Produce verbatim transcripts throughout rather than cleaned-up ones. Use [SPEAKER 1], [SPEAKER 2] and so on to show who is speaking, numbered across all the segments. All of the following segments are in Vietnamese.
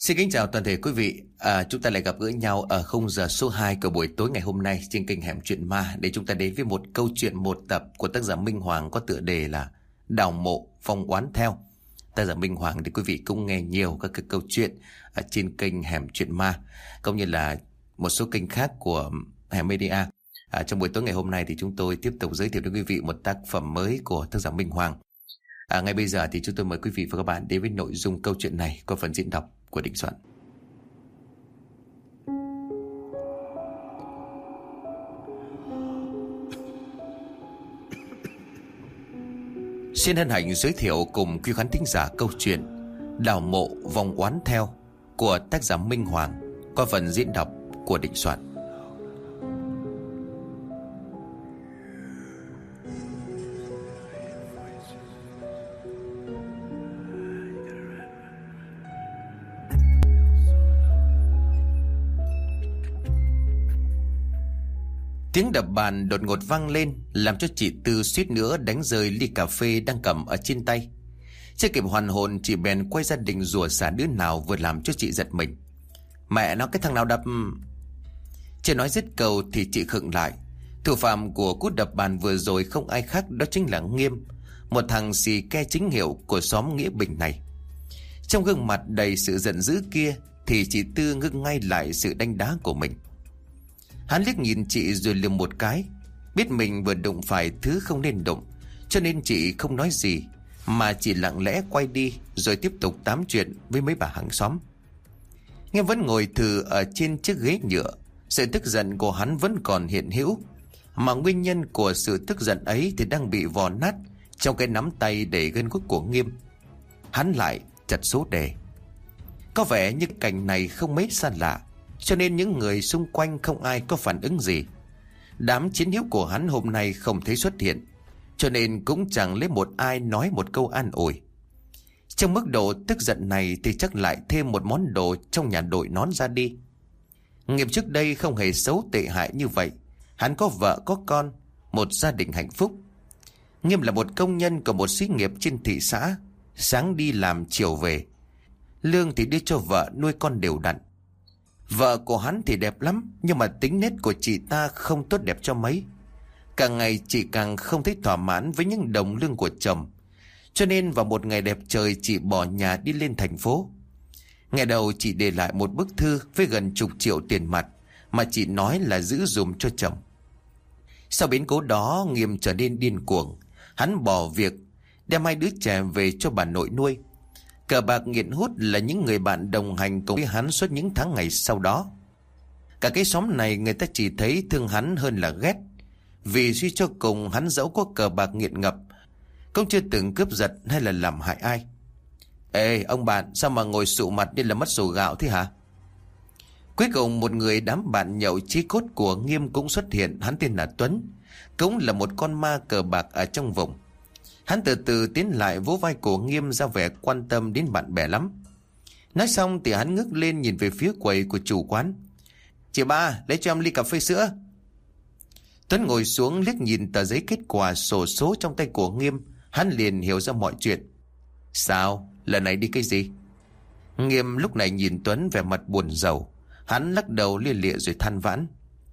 [SPEAKER 1] Xin kính chào toàn thể quý vị. À, chúng ta lại gặp gỡ nhau ở khung giờ số hai của buổi tối ngày hôm nay trên kênh Hẻm Chuyện Ma để chúng ta đến với một câu chuyện một tập của tác giả Minh Hoàng có tựa đề là Đào Mộ Phong Oán Theo. Tác giả Minh Hoàng thì quý vị cũng nghe nhiều các cái câu chuyện ở trên kênh Hẻm Chuyện Ma cũng như là một số kênh khác của Hẻm Media. À, trong buổi tối ngày hôm nay thì chúng tôi tiếp tục giới thiệu đến quý vị một tác phẩm mới của tác giả Minh Hoàng. À, ngay bây giờ thì chúng tôi mời quý vị và các bạn đến với nội dung câu chuyện này qua phần diễn đọc của Định Soạn. Xin hân hạnh giới thiệu cùng quý khán thính giả câu chuyện Đào Mộ Vong Oán Theo của tác giả Minh Hoàng qua phần diễn đọc của Định Soạn. Tiếng đập bàn đột ngột vang lên làm cho chị Tư suýt nữa đánh rơi ly cà phê đang cầm ở trên tay. Chưa kịp hoàn hồn, chị bèn quay ra định rủa xả đứa nào vừa làm cho chị giật mình. Mẹ nó, cái thằng nào đập... Chưa nói dứt câu thì chị khựng lại. Thủ phạm của cú đập bàn vừa rồi không ai khác, đó chính là Nghiêm, một thằng xì ke chính hiệu của xóm Nghĩa Bình này. Trong gương mặt đầy sự giận dữ kia thì chị Tư ngưng ngay lại sự đánh đá của mình. Hắn liếc nhìn chị rồi lườm một cái. Biết mình vừa đụng phải thứ không nên đụng, cho nên chị không nói gì, mà chỉ lặng lẽ quay đi rồi tiếp tục tám chuyện với mấy bà hàng xóm. Nghe vẫn ngồi thừ ở trên chiếc ghế nhựa. Sự tức giận của hắn vẫn còn hiện hữu, mà nguyên nhân của sự tức giận ấy thì đang bị vò nát trong cái nắm tay đầy gân guốc của Nghiêm. Hắn lại chặt số đề. Có vẻ như cảnh này không mấy xa lạ, cho nên những người xung quanh không ai có phản ứng gì. Đám chiến hữu của hắn hôm nay không thấy xuất hiện, cho nên cũng chẳng lấy một ai nói một câu an ủi. Trong mức độ tức giận này thì chắc lại thêm một món đồ trong nhà đội nón ra đi. Nghiêm trước đây không hề xấu tệ hại như vậy. Hắn có vợ có con, một gia đình hạnh phúc. Nghiêm là một công nhân của một xí nghiệp trên thị xã, sáng đi làm chiều về, lương thì đưa cho vợ nuôi con đều đặn. Vợ của hắn thì đẹp lắm, nhưng mà tính nết của chị ta không tốt đẹp cho mấy. Càng ngày chị càng không thấy thỏa mãn với những đồng lương của chồng, cho nên vào một ngày đẹp trời chị bỏ nhà đi lên thành phố. Ngày đầu chị để lại một bức thư với gần chục triệu tiền mặt mà chị nói là giữ dùm cho chồng. Sau biến cố đó, Nghiêm trở nên điên cuồng. Hắn bỏ việc, đem hai đứa trẻ về cho bà nội nuôi. Cờ bạc nghiện hút là những người bạn đồng hành cùng với hắn suốt những tháng ngày sau đó. Cả cái xóm này người ta chỉ thấy thương hắn hơn là ghét, vì suy cho cùng hắn dẫu có cờ bạc nghiện ngập cũng chưa từng cướp giật hay là làm hại ai. Ê ông bạn, sao mà ngồi sụ mặt như là mất sổ gạo thế hả? Cuối cùng một người đám bạn nhậu chí cốt của Nghiêm cũng xuất hiện. Hắn tên là Tuấn, cũng là một con ma cờ bạc ở trong vùng. Hắn từ từ tiến lại vỗ vai của Nghiêm, ra vẻ quan tâm đến bạn bè lắm. Nói xong thì hắn ngước lên nhìn về phía quầy của chủ quán. Chị ba, lấy cho em ly cà phê sữa. Tuấn ngồi xuống liếc nhìn tờ giấy kết quả sổ số trong tay của Nghiêm. Hắn liền hiểu ra mọi chuyện. Sao, lần này đi cái gì? Nghiêm lúc này nhìn Tuấn vẻ mặt buồn rầu. Hắn lắc đầu lia lịa rồi than vãn.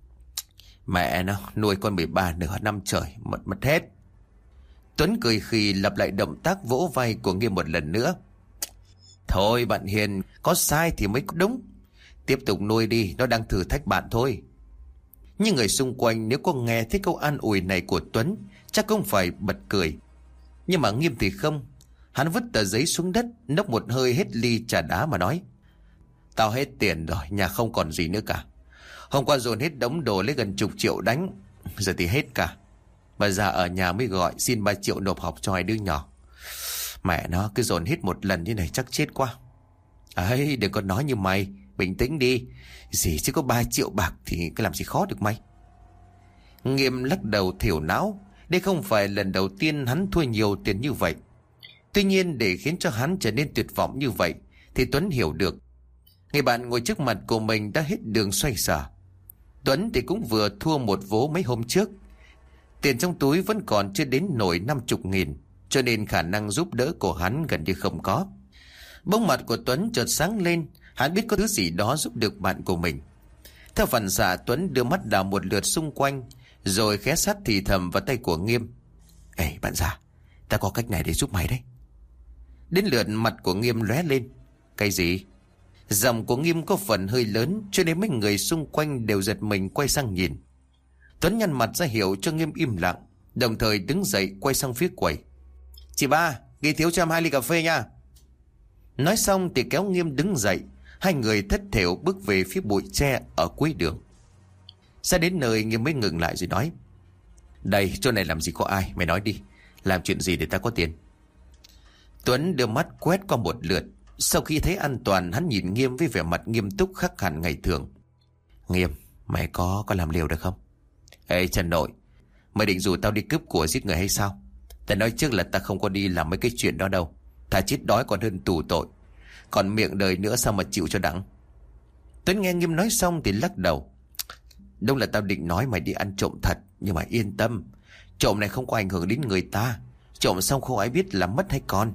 [SPEAKER 1] Mẹ nó, nuôi con mười ba nửa năm trời, mất mất hết. Tuấn cười khì lặp lại động tác vỗ vai của Nghiêm một lần nữa. Thôi bạn Hiền, có sai thì mới có đúng. Tiếp tục nuôi đi, nó đang thử thách bạn thôi. Nhưng người xung quanh nếu có nghe thấy câu an ủi này của Tuấn chắc cũng phải bật cười. Nhưng mà Nghiêm thì không. Hắn vứt tờ giấy xuống đất, nốc một hơi hết ly trà đá mà nói. Tao hết tiền rồi, nhà không còn gì nữa cả. Hôm qua dồn hết đống đồ lấy gần chục triệu đánh, giờ thì hết cả. Mà già ở nhà mới gọi xin ba triệu nộp học cho hai đứa nhỏ. Mẹ nó cứ dồn hết một lần như này chắc chết quá. Ấy đừng có nói như mày, bình tĩnh đi. Gì chứ có ba triệu bạc thì cái làm gì khó được mày. Nghiêm lắc đầu thiểu não. Đây không phải lần đầu tiên hắn thua nhiều tiền như vậy. Tuy nhiên để khiến cho hắn trở nên tuyệt vọng như vậy thì Tuấn hiểu được. Người bạn ngồi trước mặt của mình đã hết đường xoay sở. Tuấn thì cũng vừa thua một vố mấy hôm trước. Tiền trong túi vẫn còn chưa đến nổi năm chục nghìn, cho nên khả năng giúp đỡ của hắn gần như không có. Bỗng mặt của Tuấn chợt sáng lên. Hắn biết có thứ gì đó giúp được bạn của mình. Theo phản xạ, Tuấn đưa mắt đảo một lượt xung quanh, rồi khé sát thì thầm vào tay của Nghiêm. Ê bạn già, ta có cách này để giúp mày đấy. Đến lượt mặt của Nghiêm lóe lên. Cái gì? Giọng của Nghiêm có phần hơi lớn, cho nên mấy người xung quanh đều giật mình quay sang nhìn. Tuấn nhăn mặt ra hiệu cho Nghiêm im lặng, đồng thời đứng dậy quay sang phía quầy. Chị ba, ghi thiếu cho em hai ly cà phê nha. Nói xong thì kéo Nghiêm đứng dậy. Hai người thất thểu bước về phía bụi tre ở cuối đường. Ra đến nơi Nghiêm mới ngừng lại rồi nói. Đây, chỗ này làm gì có ai, mày nói đi. Làm chuyện gì để ta có tiền? Tuấn đưa mắt quét qua một lượt. Sau khi thấy an toàn, hắn nhìn Nghiêm với vẻ mặt nghiêm túc khác hẳn ngày thường. Nghiêm, mày có có làm liều được không? Ê Trần nội, mày định rủ tao đi cướp của giết người hay sao? Ta nói trước là ta không có đi làm mấy cái chuyện đó đâu. Thà chết đói còn hơn tù tội. Còn miệng đời nữa sao mà chịu cho đặng. Tuấn nghe Nghiêm nói xong thì lắc đầu. Đúng là tao định nói mày đi ăn trộm thật, nhưng mà yên tâm, trộm này không có ảnh hưởng đến người ta. Trộm xong không ai biết là mất hay còn.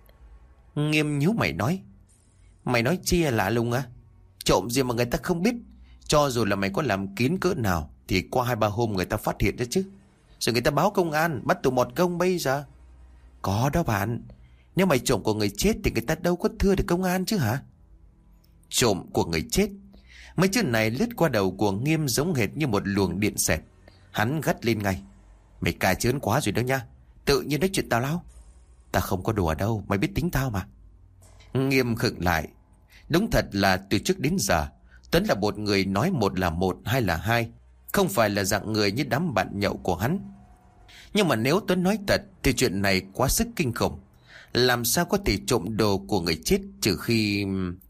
[SPEAKER 1] Nghiêm nhíu mày nói. Mày nói chi lạ lùng á? Trộm gì mà người ta không biết? Cho dù là mày có làm kín cỡ nào thì qua hai ba hôm người ta phát hiện ra chứ. Rồi người ta báo công an, bắt tù một công bây giờ. Có đó bạn. Nếu mày trộm của người chết thì người ta đâu có thưa được công an chứ hả? Trộm của người chết. Mấy chữ này lướt qua đầu của Nghiêm giống hệt như một luồng điện xẹt. Hắn gắt lên ngay. Mày cài chớn quá rồi đó nha. Tự nhiên nói chuyện tao lao. Ta không có đùa đâu, mày biết tính tao mà. Nghiêm khựng lại. Đúng thật là từ trước đến giờ Tuấn là một người nói một là một, hai là hai. Không phải là dạng người như đám bạn nhậu của hắn. Nhưng mà nếu Tuấn nói thật thì chuyện này quá sức kinh khủng. Làm sao có thể trộm đồ của người chết trừ khi...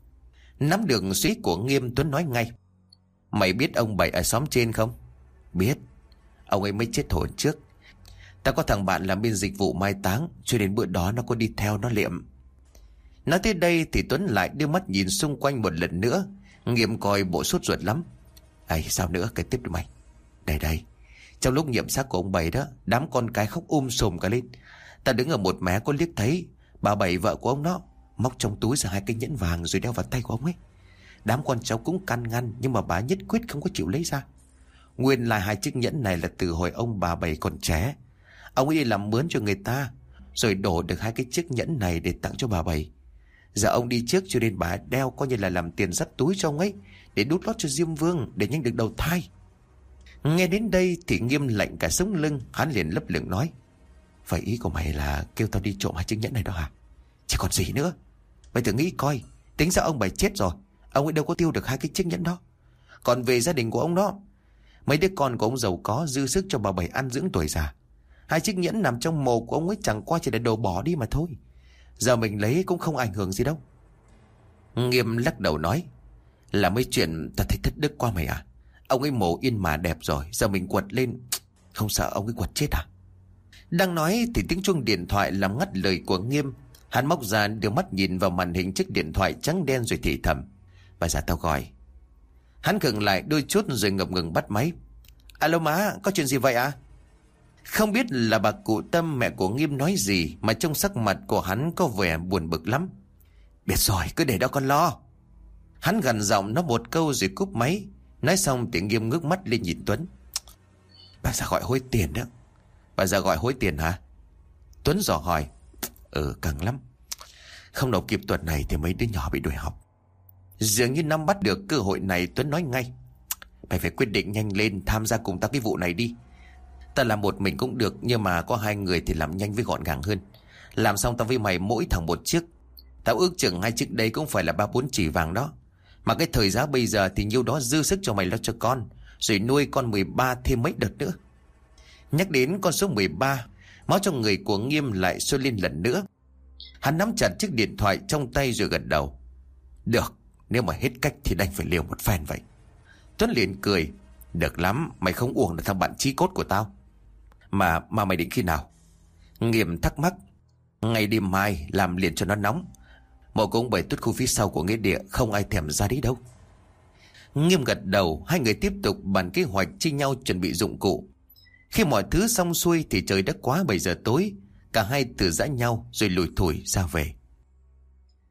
[SPEAKER 1] Nắm được suy của Nghiêm, Tuấn nói ngay. Mày biết ông Bảy ở xóm trên không? Biết. Ông ấy mới chết hồi trước. Ta có thằng bạn làm bên dịch vụ mai táng, cho đến bữa đó nó có đi theo nó liệm. Nói tới đây thì Tuấn lại đưa mắt nhìn xung quanh một lần nữa. Nghiêm coi bộ sốt ruột lắm. Ây sao nữa, cái tiếp đi mày. Đây đây, trong lúc nhiệm xác của ông Bảy đó, đám con cái khóc um sùm cả lên. Ta đứng ở một mé có liếc thấy bà Bảy vợ của ông đó móc trong túi ra hai cái nhẫn vàng rồi đeo vào tay của ông ấy. Đám con cháu cũng can ngăn, nhưng mà bà nhất quyết không có chịu lấy ra. Nguyên là hai chiếc nhẫn này là từ hồi ông bà Bảy còn trẻ. Ông ấy đi làm mướn cho người ta, rồi đổ được hai cái chiếc nhẫn này để tặng cho bà Bảy. Giờ ông đi trước cho nên bà đeo coi như là làm tiền dắt túi cho ông ấy, để đút lót cho Diêm Vương, để nhanh được đầu thai. Nghe đến đây thì Nghiêm lạnh cả sống lưng. Hắn liền lấp lửng nói. Vậy ý của mày là kêu tao đi trộm hai chiếc nhẫn này đó hả? Chỉ còn gì nữa. Mày thử nghĩ coi, tính ra ông Bảy chết rồi, ông ấy đâu có tiêu được hai cái chiếc nhẫn đó. Còn về gia đình của ông đó, mấy đứa con của ông giàu có, dư sức cho bà Bảy ăn dưỡng tuổi già. Hai chiếc nhẫn nằm trong mồ của ông ấy chẳng qua chỉ để đồ bỏ đi mà thôi. Giờ mình lấy cũng không ảnh hưởng gì đâu. Nghiêm lắc đầu nói. Là mấy chuyện ta thấy thất đức quá mày à. Ông ấy mồ yên mà đẹp rồi, giờ mình quật lên, không sợ ông ấy quật chết à? Đang nói thì tiếng chuông điện thoại làm ngắt lời của Nghiêm. Hắn móc ra đưa mắt nhìn vào màn hình chiếc điện thoại trắng đen rồi thì thầm. Bà già tao gọi. Hắn khựng lại đôi chút rồi ngập ngừng bắt máy. Alo má, có chuyện gì vậy ạ? À? Không biết là bà cụ Tâm mẹ của Nghiêm nói gì mà trong sắc mặt của hắn có vẻ buồn bực lắm. Biết rồi, cứ để đó con lo. Hắn gằn giọng nó một câu rồi cúp máy. Nói xong thì Nghiêm ngước mắt lên nhìn Tuấn. Bà già gọi hối tiền đó. Bà già gọi hối tiền hả? Tuấn dò hỏi. Ừ, căng lắm. Không nộp kịp tuần này thì mấy đứa nhỏ bị đuổi học. Dường như nắm bắt được cơ hội này, Tuấn nói ngay. Mày phải quyết định nhanh lên, tham gia cùng tao cái vụ này đi. Ta làm một mình cũng được, nhưng mà có hai người thì làm nhanh với gọn gàng hơn. Làm xong tao với mày mỗi thằng một chiếc. Tao ước chừng hai chiếc đấy cũng phải là ba bốn chỉ vàng đó. Mà cái thời giá bây giờ thì nhiêu đó dư sức cho mày lo cho con, rồi nuôi con mười ba thêm mấy đợt nữa. Nhắc đến con số mười ba, máu trong người của Nghiêm lại sôi lên lần nữa. Hắn nắm chặt chiếc điện thoại trong tay rồi gật đầu. Được, nếu mà hết cách thì đành phải liều một phen vậy. Tuấn liền cười. Được lắm, mày không uổng được thằng bạn chí cốt của tao. Mà mà mày định khi nào? Nghiêm thắc mắc. Ngày đêm mai làm liền cho nó nóng. Mộ cũng bảy tuốt khu phía sau của nghĩa địa, không ai thèm ra đấy đâu. Nghiêm gật đầu. Hai người tiếp tục bàn kế hoạch chia nhau chuẩn bị dụng cụ. Khi mọi thứ xong xuôi thì trời đã quá bảy giờ tối. Cả hai từ giã nhau rồi lủi thủi ra về.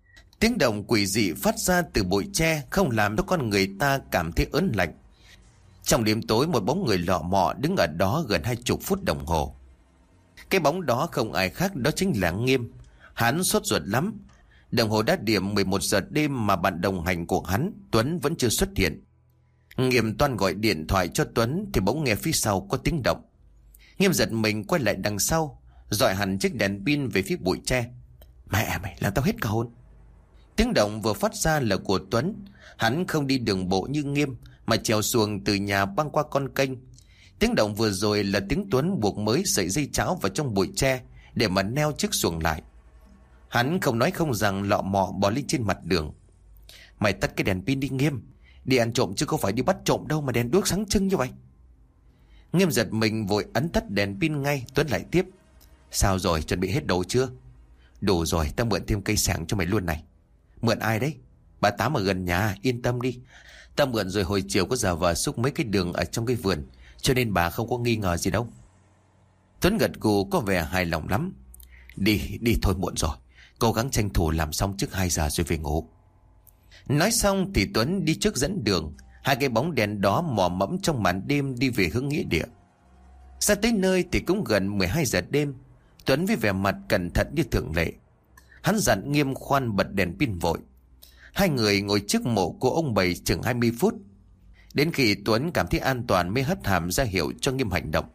[SPEAKER 1] Tiếng động quỷ dị phát ra từ bụi tre không làm cho con người ta cảm thấy ớn lạnh. Trong đêm tối, một bóng người lọ mọ đứng ở đó gần hai chục phút đồng hồ. Cái bóng đó không ai khác, đó chính là Nghiêm. Hắn sốt ruột lắm. Đồng hồ đã điểm mười một giờ đêm mà bạn đồng hành của hắn, Tuấn, vẫn chưa xuất hiện. Nghiêm toan gọi điện thoại cho Tuấn thì bỗng nghe phía sau có tiếng động. Nghiêm giật mình quay lại đằng sau, dọi hẳn chiếc đèn pin về phía bụi tre. Mẹ mày, làm tao hết cả hồn. Tiếng động vừa phát ra là của Tuấn. Hắn không đi đường bộ như Nghiêm mà trèo xuồng từ nhà băng qua con kênh. Tiếng động vừa rồi là tiếng Tuấn buộc mới sợi dây cháo vào trong bụi tre để mà neo chiếc xuồng lại. Hắn không nói không rằng lọ mọ bỏ lên trên mặt đường. Mày tắt cái đèn pin đi Nghiêm. Đi ăn trộm chứ không phải đi bắt trộm đâu mà đèn đuốc sáng trưng như vậy. Nghiêm giật mình vội ấn tắt đèn pin ngay. Tuấn lại tiếp. Sao rồi, chuẩn bị hết đồ chưa? Đủ rồi, tao mượn thêm cây sẻng cho mày luôn này. Mượn ai đấy? Bà Tám ở gần nhà, yên tâm đi. Tao mượn rồi hồi chiều có giả vờ xúc mấy cái đường ở trong cái vườn, cho nên bà không có nghi ngờ gì đâu. Tuấn gật gù có vẻ hài lòng lắm. Đi, đi thôi, muộn rồi. Cố gắng tranh thủ làm xong trước hai giờ rồi về ngủ. Nói xong thì Tuấn đi trước dẫn đường. Hai cái bóng đèn đó mò mẫm trong màn đêm đi về hướng nghĩa địa. Ra tới nơi thì cũng gần mười hai giờ đêm. Tuấn với vẻ mặt cẩn thận như thường lệ, hắn dặn Nghiêm khoan bật đèn pin vội. Hai người ngồi trước mộ của ông Bảy chừng hai mươi phút. Đến khi Tuấn cảm thấy an toàn mới hất hàm ra hiệu cho Nghiêm hành động.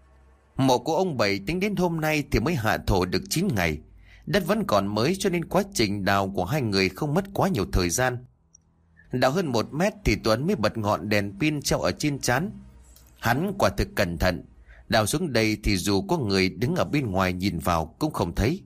[SPEAKER 1] Mộ của ông Bảy tính đến hôm nay thì mới hạ thổ được chín ngày. Đất vẫn còn mới cho nên quá trình đào của hai người không mất quá nhiều thời gian. Đào hơn một mét thì Tuấn mới bật ngọn đèn pin treo ở trên trán. Hắn quả thực cẩn thận. Đào xuống đây thì dù có người đứng ở bên ngoài nhìn vào cũng không thấy.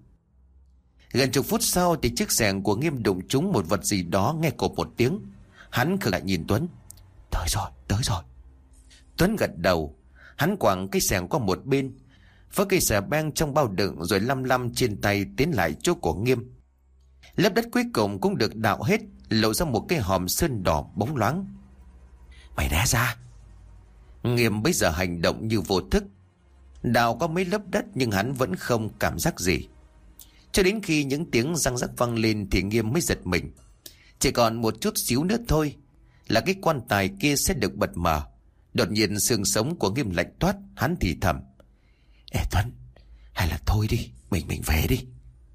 [SPEAKER 1] Gần chục phút sau thì chiếc xẻng của Nghiêm đụng trúng một vật gì đó, nghe cộp một tiếng. Hắn khựng lại nhìn Tuấn. Tới rồi, tới rồi. Tuấn gật đầu. Hắn quẳng cái xẻng qua một bên, vớ cây xà beng trong bao đựng rồi lăm lăm trên tay tiến lại chỗ của Nghiêm. Lớp đất cuối cùng cũng được đào hết, lộ ra một cái hòm sơn đỏ bóng loáng. Mày đá ra. Nghiêm bây giờ hành động như vô thức. Đào có mấy lớp đất nhưng hắn vẫn không cảm giác gì. Cho đến khi những tiếng răng rắc vang lên thì Nghiêm mới giật mình. Chỉ còn một chút xíu nữa thôi là cái quan tài kia sẽ được bật mở. Đột nhiên xương sống của Nghiêm lạnh toát. Hắn thì thầm. Ê Tuấn, hay là thôi đi, Mình mình về đi.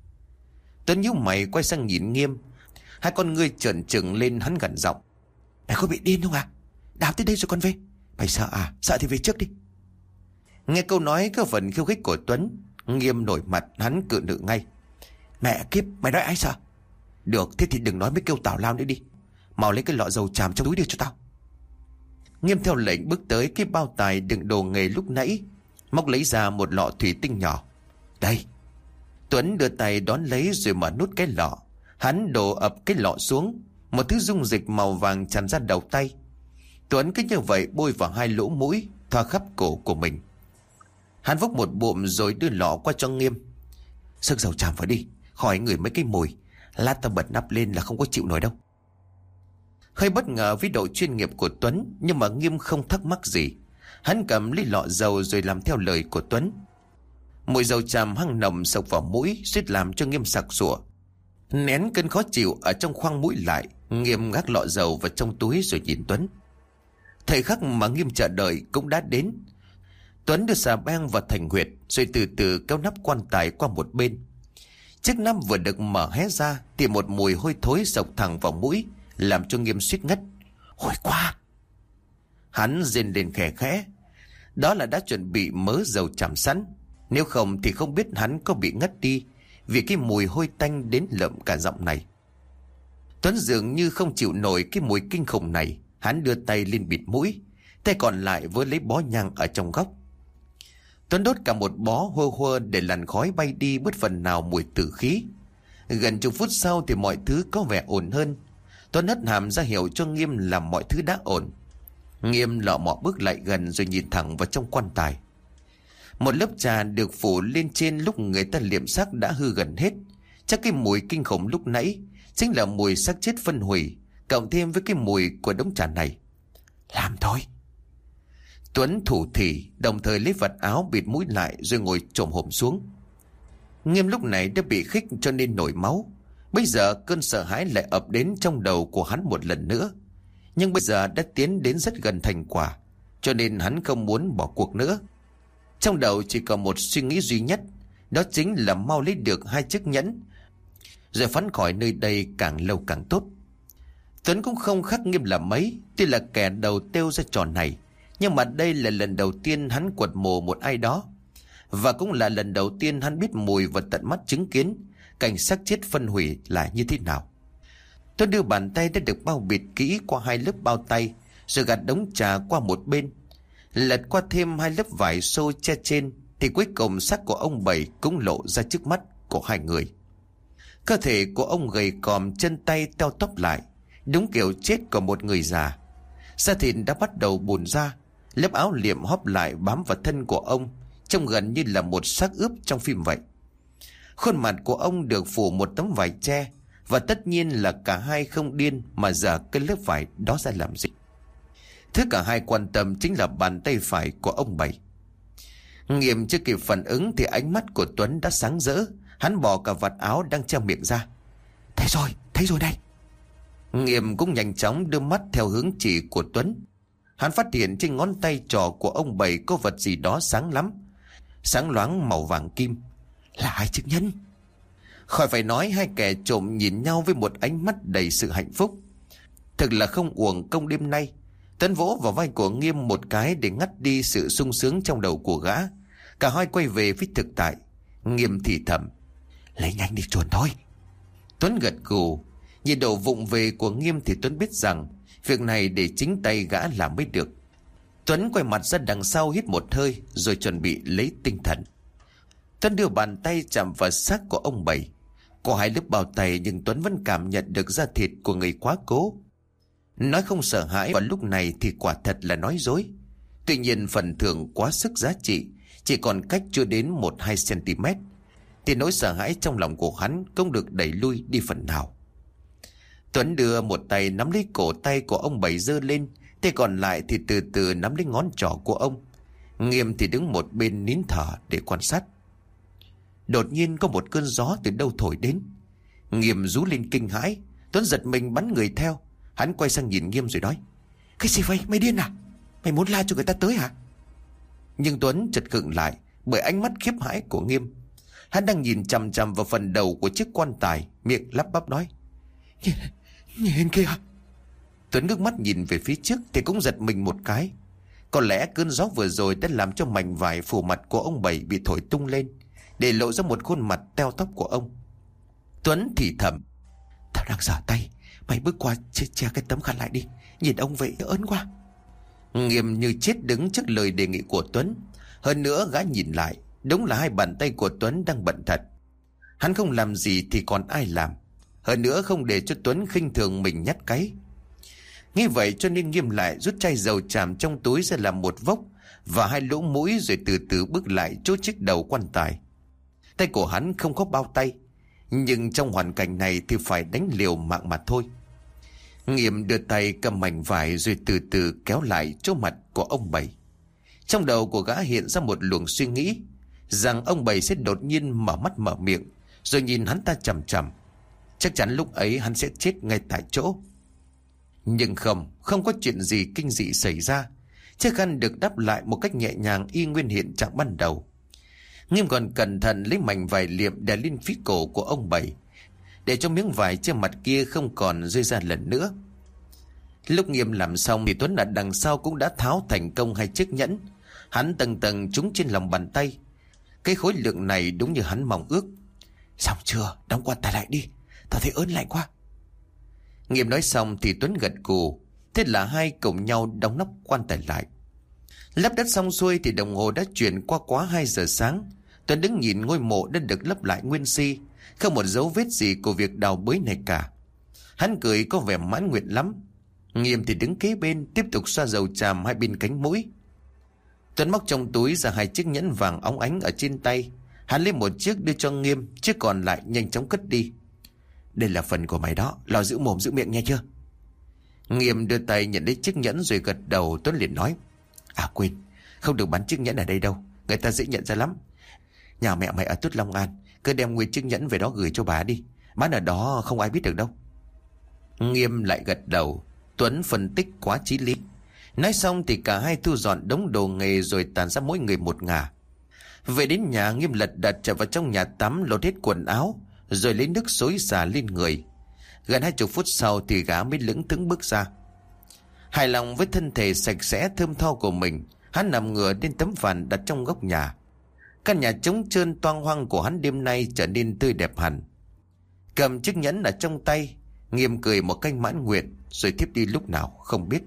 [SPEAKER 1] Tuấn nhíu mày quay sang nhìn Nghiêm. Hai con ngươi trợn trừng lên. Hắn gằn giọng. Mày có bị điên không à? Đào tới đây rồi con về. Mày sợ à? Sợ thì về trước đi. Nghe câu nói có phần khiêu khích của Tuấn, Nghiêm nổi mặt. Hắn cự nữ ngay. Mẹ kiếp, mày nói ai sợ? Được, thế thì đừng nói mới kêu tào lao nữa đi. Mau lấy cái lọ dầu tràm trong túi đi cho tao. Nghiêm theo lệnh bước tới cái bao tài đựng đồ nghề lúc nãy, móc lấy ra một lọ thủy tinh nhỏ. Đây. Tuấn đưa tay đón lấy rồi mở nút cái lọ. Hắn đổ ập cái lọ xuống. Một thứ dung dịch màu vàng tràn ra đầu tay. Tuấn cứ như vậy bôi vào hai lỗ mũi, thoa khắp cổ của mình. Hắn vốc một bụm rồi đưa lọ qua cho Nghiêm. Sức dầu tràm vào đi, khỏi ngửi mấy cái mùi. Lát ta bật nắp lên là không có chịu nổi đâu. Hơi bất ngờ với độ chuyên nghiệp của Tuấn, nhưng mà Nghiêm không thắc mắc gì. Hắn cầm lấy lọ dầu rồi làm theo lời của Tuấn. Mùi dầu tràm hăng nồng sộc vào mũi, suýt làm cho Nghiêm sặc sụa. Nén cơn khó chịu ở trong khoang mũi lại, Nghiêm gác lọ dầu vào trong túi rồi nhìn Tuấn. Thời khắc mà Nghiêm chờ đợi cũng đã đến. Tuấn đưa xà beng vào thành huyệt rồi từ từ kéo nắp quan tài qua một bên. Chiếc nắp vừa được mở hé ra thì một mùi hôi thối sộc thẳng vào mũi, làm cho Nghiêm suýt ngất. Hôi quá! Hắn rên lên khẽ khẽ. Đó là đã chuẩn bị mớ dầu chạm sẵn. Nếu không thì không biết hắn có bị ngất đi vì cái mùi hôi tanh đến lợm cả giọng này. Tuấn dường như không chịu nổi cái mùi kinh khủng này. Hắn đưa tay lên bịt mũi, tay còn lại với lấy bó nhang ở trong góc. Tuấn đốt cả một bó hơ hơ để làn khói bay đi bớt phần nào mùi tử khí. Gần chục phút sau thì mọi thứ có vẻ ổn hơn. Tuấn hất hàm ra hiệu cho Nghiêm là mọi thứ đã ổn. Nghiêm lọ mọ bước lại gần rồi nhìn thẳng vào trong quan tài. Một lớp trà được phủ lên trên lúc người ta liệm xác đã hư gần hết. Chắc cái mùi kinh khủng lúc nãy chính là mùi xác chết phân hủy, cộng thêm với cái mùi của đống trà này. Làm thôi. Tuấn thủ thỉ, đồng thời lấy vật áo bịt mũi lại rồi ngồi chồm hổm xuống. Nghiêm lúc này đã bị khích cho nên nổi máu. Bây giờ cơn sợ hãi lại ập đến trong đầu của hắn một lần nữa. Nhưng bây giờ đã tiến đến rất gần thành quả, cho nên hắn không muốn bỏ cuộc nữa. Trong đầu chỉ còn một suy nghĩ duy nhất, đó chính là mau lấy được hai chiếc nhẫn, rồi phóng khỏi nơi đây càng lâu càng tốt. Tuấn cũng không khắc nghiêm là mấy. Tuy là kẻ đầu têu ra trò này, nhưng mà đây là lần đầu tiên hắn quật mồ một ai đó, và cũng là lần đầu tiên hắn biết mùi và tận mắt chứng kiến cảnh xác chết phân hủy là như thế nào. Tuấn đưa bàn tay đã được bao bịt kỹ qua hai lớp bao tay, rồi gạt đống trà qua một bên, lật qua thêm hai lớp vải xô che trên, thì cuối cùng xác của ông Bảy cũng lộ ra trước mắt của hai người. Cơ thể của ông gầy còm, chân tay teo tóp lại, đúng kiểu chết của một người già. Da thịt đã bắt đầu bùn ra, lớp áo liệm hóp lại bám vào thân của ông, trông gần như là một xác ướp trong phim vậy. Khuôn mặt của ông được phủ một tấm vải che, và tất nhiên là cả hai không điên mà dở cái lớp vải đó ra làm gì. Thứ cả hai quan tâm chính là bàn tay phải của ông Bảy. Nghiệm chưa kịp phản ứng thì ánh mắt của Tuấn đã sáng rỡ. Hắn bỏ cả vạt áo đang che miệng ra. Thấy rồi, thấy rồi đây. Nghiệm cũng nhanh chóng đưa mắt theo hướng chỉ của Tuấn. Hắn phát hiện trên ngón tay trỏ của ông Bảy có vật gì đó sáng lắm, sáng loáng màu vàng kim. Là hai chiếc nhẫn. Khỏi phải nói, hai kẻ trộm nhìn nhau với một ánh mắt đầy sự hạnh phúc. Thực là không uổng công đêm nay. Tuấn vỗ vào vai của Nghiêm một cái để ngắt đi sự sung sướng trong đầu của gã. Cả hai quay về với thực tại. Nghiêm thì thầm: lấy nhanh đi chuồn thôi. Tuấn gật gù. Nhìn độ vụng về của Nghiêm thì Tuấn biết rằng việc này để chính tay gã làm mới được. Tuấn quay mặt ra đằng sau, hít một hơi rồi chuẩn bị lấy tinh thần. Tuấn đưa bàn tay chạm vào xác của ông Bảy. Có hai lớp bao tay nhưng Tuấn vẫn cảm nhận được da thịt của người quá cố. Nói không sợ hãi vào lúc này thì quả thật là nói dối. Tuy nhiên phần thưởng quá sức giá trị, chỉ còn cách chưa đến một hai cm, thì nỗi sợ hãi trong lòng của hắn cũng được đẩy lui đi phần nào. Tuấn đưa một tay nắm lấy cổ tay của ông Bảy giơ lên, tay còn lại thì từ từ nắm lấy ngón trỏ của ông. Nghiêm thì đứng một bên nín thở để quan sát. Đột nhiên có một cơn gió từ đâu thổi đến. Nghiêm rú lên kinh hãi. Tuấn giật mình bắn người theo. Hắn quay sang nhìn Nghiêm rồi nói: cái gì vậy, mày điên à? Mày muốn la cho người ta tới hả? Nhưng Tuấn chợt khựng lại bởi ánh mắt khiếp hãi của Nghiêm. Hắn đang nhìn chằm chằm vào phần đầu của chiếc quan tài, miệng lắp bắp nói: Nhìn, nhìn kìa. Tuấn ngước mắt nhìn về phía trước thì cũng giật mình một cái. Có lẽ cơn gió vừa rồi đã làm cho mảnh vải phủ mặt của ông Bảy bị thổi tung lên, để lộ ra một khuôn mặt teo tóc của ông. Tuấn thì thầm: tao đang giở tay, mày bước qua che, che cái tấm khăn lại đi. Nhìn ông vậy ớn quá. Nghiêm như chết đứng trước lời đề nghị của Tuấn. Hơn nữa gã nhìn lại, đúng là hai bàn tay của Tuấn đang bận thật. Hắn không làm gì thì còn ai làm. Hơn nữa không để cho Tuấn khinh thường mình nhát cái. Nghĩ vậy cho nên Nghiêm lại rút chai dầu tràm trong túi ra làm một vốc và hai lỗ mũi, rồi từ từ bước lại chỗ chiếc đầu quan tài. Tay của hắn không có bao tay, nhưng trong hoàn cảnh này thì phải đánh liều mạng mà thôi. Nghiêm đưa tay cầm mảnh vải rồi từ từ kéo lại chỗ mặt của ông Bảy. Trong đầu của gã hiện ra một luồng suy nghĩ rằng ông Bảy sẽ đột nhiên mở mắt mở miệng, rồi nhìn hắn ta chằm chằm. Chắc chắn lúc ấy hắn sẽ chết ngay tại chỗ. Nhưng không, không có chuyện gì kinh dị xảy ra. Chiếc khăn được đắp lại một cách nhẹ nhàng y nguyên hiện trạng ban đầu. Nghiêm còn cẩn thận lấy mảnh vải liệm đè lên phía cổ của ông Bảy, để cho miếng vải trên mặt kia không còn rơi ra lần nữa. Lúc Nghiêm làm xong thì Tuấn ở đằng sau cũng đã tháo thành công hai chiếc nhẫn. Hắn tầng tầng trúng trên lòng bàn tay. Cái khối lượng này đúng như hắn mong ước. Xong chưa, đóng quan tài lại đi, tao thấy ớn lạnh quá. Nghiêm nói xong thì Tuấn gật gù. Thế là hai cùng nhau đóng nắp quan tài lại. Lấp đất xong xuôi thì đồng hồ đã chuyển qua quá hai giờ sáng. Tuấn đứng nhìn ngôi mộ đã được lấp lại nguyên si, không một dấu vết gì của việc đào bới này cả. Hắn cười có vẻ mãn nguyện lắm. Nghiêm thì đứng kế bên tiếp tục xoa dầu tràm hai bên cánh mũi. Tuấn móc trong túi ra hai chiếc nhẫn vàng óng ánh ở trên tay. Hắn lấy một chiếc đưa cho Nghiêm, chiếc còn lại nhanh chóng cất đi. Đây là phần của mày đó, lo giữ mồm giữ miệng nghe chưa? Nghiêm đưa tay nhận lấy chiếc nhẫn rồi gật đầu. Tuấn liền nói: À quên, không được bán chiếc nhẫn ở đây đâu, người ta dễ nhận ra lắm. Nhà mẹ mày ở Tuất Long An, cứ đem nguyên chiếc nhẫn về đó gửi cho bà đi. Bán ở đó không ai biết được đâu. Nghiêm lại gật đầu. Tuấn phân tích quá chí lý. Nói xong thì cả hai thu dọn đống đồ nghề rồi tàn ra mỗi người một ngả. Về đến nhà, Nghiêm lật đật trở vào trong nhà tắm, lột hết quần áo rồi lấy nước xối xả lên người. Gần hai chục phút sau thì gã mới lững thững bước ra. Hài lòng với thân thể sạch sẽ thơm tho của mình, hắn nằm ngửa trên tấm phản đặt trong góc nhà. Căn nhà trống trơn toang hoang của hắn đêm nay trở nên tươi đẹp hẳn. Cầm chiếc nhẫn ở trong tay, Nghiêm cười một cách mãn nguyện rồi thiếp đi lúc nào không biết.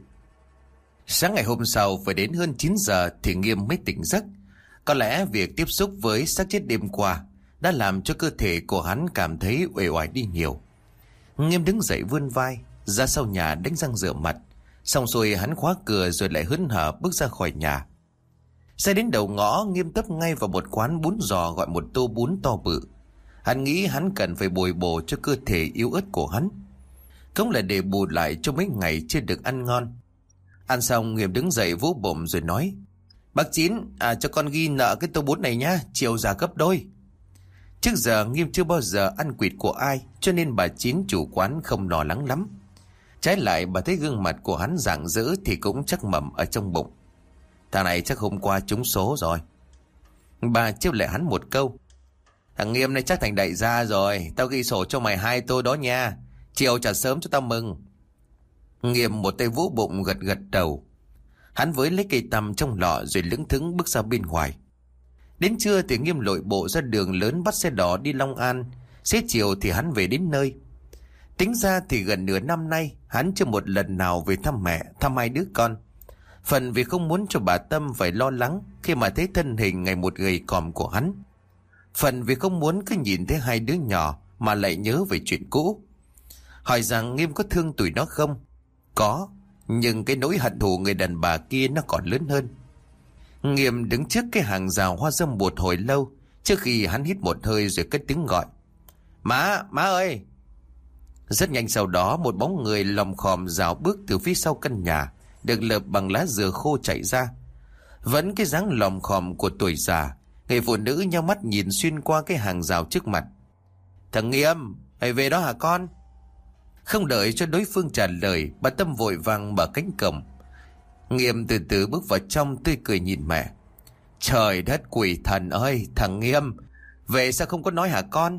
[SPEAKER 1] Sáng ngày hôm sau phải đến hơn chín giờ thì Nghiêm mới tỉnh giấc. Có lẽ việc tiếp xúc với xác chết đêm qua đã làm cho cơ thể của hắn cảm thấy uể oải đi nhiều. Nghiêm đứng dậy vươn vai ra sau nhà đánh răng rửa mặt. Xong rồi hắn khóa cửa rồi lại hớn hở bước ra khỏi nhà. Xe đến đầu ngõ, Nghiêm tấp ngay vào một quán bún giò gọi một tô bún to bự. Hắn nghĩ hắn cần phải bồi bổ cho cơ thể yếu ớt của hắn, cũng là để bù lại cho mấy ngày chưa được ăn ngon. Ăn xong, Nghiêm đứng dậy vỗ bụng rồi nói: Bác Chín, à cho con ghi nợ cái tô bún này nhá, chiều giá gấp đôi. Trước giờ Nghiêm chưa bao giờ ăn quỵt của ai, cho nên bà Chín chủ quán không lo lắng lắm. Trái lại bà thấy gương mặt của hắn rạng rỡ thì cũng chắc mẩm ở trong bụng. Thằng này chắc hôm qua trúng số rồi. Bà trêu lại hắn một câu: Thằng Nghiêm này chắc thành đại gia rồi, tao ghi sổ cho mày hai tô đó nha, chiều trả sớm cho tao mừng. Nghiêm một tay vỗ bụng gật gật đầu. Hắn với lấy cây tăm trong lọ rồi lững thững bước ra bên ngoài. Đến trưa thì Nghiêm lội bộ ra đường lớn bắt xe đỏ đi Long An. Xế chiều thì hắn về đến nơi. Tính ra thì gần nửa năm nay hắn chưa một lần nào về thăm mẹ, thăm hai đứa con. Phần vì không muốn cho bà Tâm phải lo lắng khi mà thấy thân hình ngày một gầy còm của hắn. Phần vì không muốn cứ nhìn thấy hai đứa nhỏ mà lại nhớ về chuyện cũ. Hỏi rằng Nghiêm có thương tụi nó không? Có, nhưng cái nỗi hận thù người đàn bà kia nó còn lớn hơn. Nghiêm đứng trước cái hàng rào hoa dâm một hồi lâu trước khi hắn hít một hơi rồi cất tiếng gọi: Má, má ơi! Rất nhanh sau đó một bóng người lòm khòm rào bước từ phía sau căn nhà được lợp bằng lá dừa khô chạy ra. Vẫn cái dáng lòm khòm của tuổi già, người phụ nữ nheo mắt nhìn xuyên qua cái hàng rào trước mặt. Thằng Nghiêm, mày về đó hả con? Không đợi cho đối phương trả lời, bà Tâm vội vàng mở cánh cổng. Nghiêm từ từ bước vào trong, tươi cười nhìn mẹ. Trời đất quỷ thần ơi, thằng Nghiêm, về sao không có nói hả con?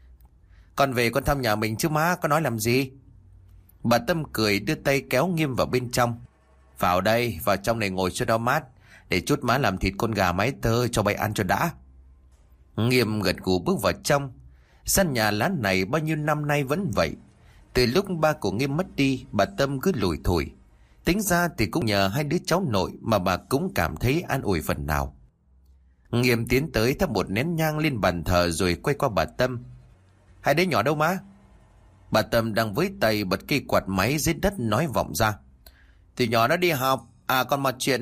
[SPEAKER 1] Con về con thăm nhà mình chứ má, có nói làm gì? Bà Tâm cười đưa tay kéo Nghiêm vào bên trong. Vào đây, vào trong này ngồi cho nó mát, để chút má làm thịt con gà mái tơ cho bay ăn cho đã. Nghiêm gật gù bước vào trong. Sân nhà lá này bao nhiêu năm nay vẫn vậy. Từ lúc ba của Nghiêm mất đi, bà Tâm cứ lủi thủi. Tính ra thì cũng nhờ hai đứa cháu nội mà bà cũng cảm thấy an ủi phần nào. Nghiêm tiến tới thắp một nén nhang lên bàn thờ rồi quay qua bà Tâm. Hai đứa nhỏ đâu má? Bà Tâm đang với tay bật cây quạt máy dưới đất nói vọng ra. Thì nhỏ nó đi học. À còn mà chuyện...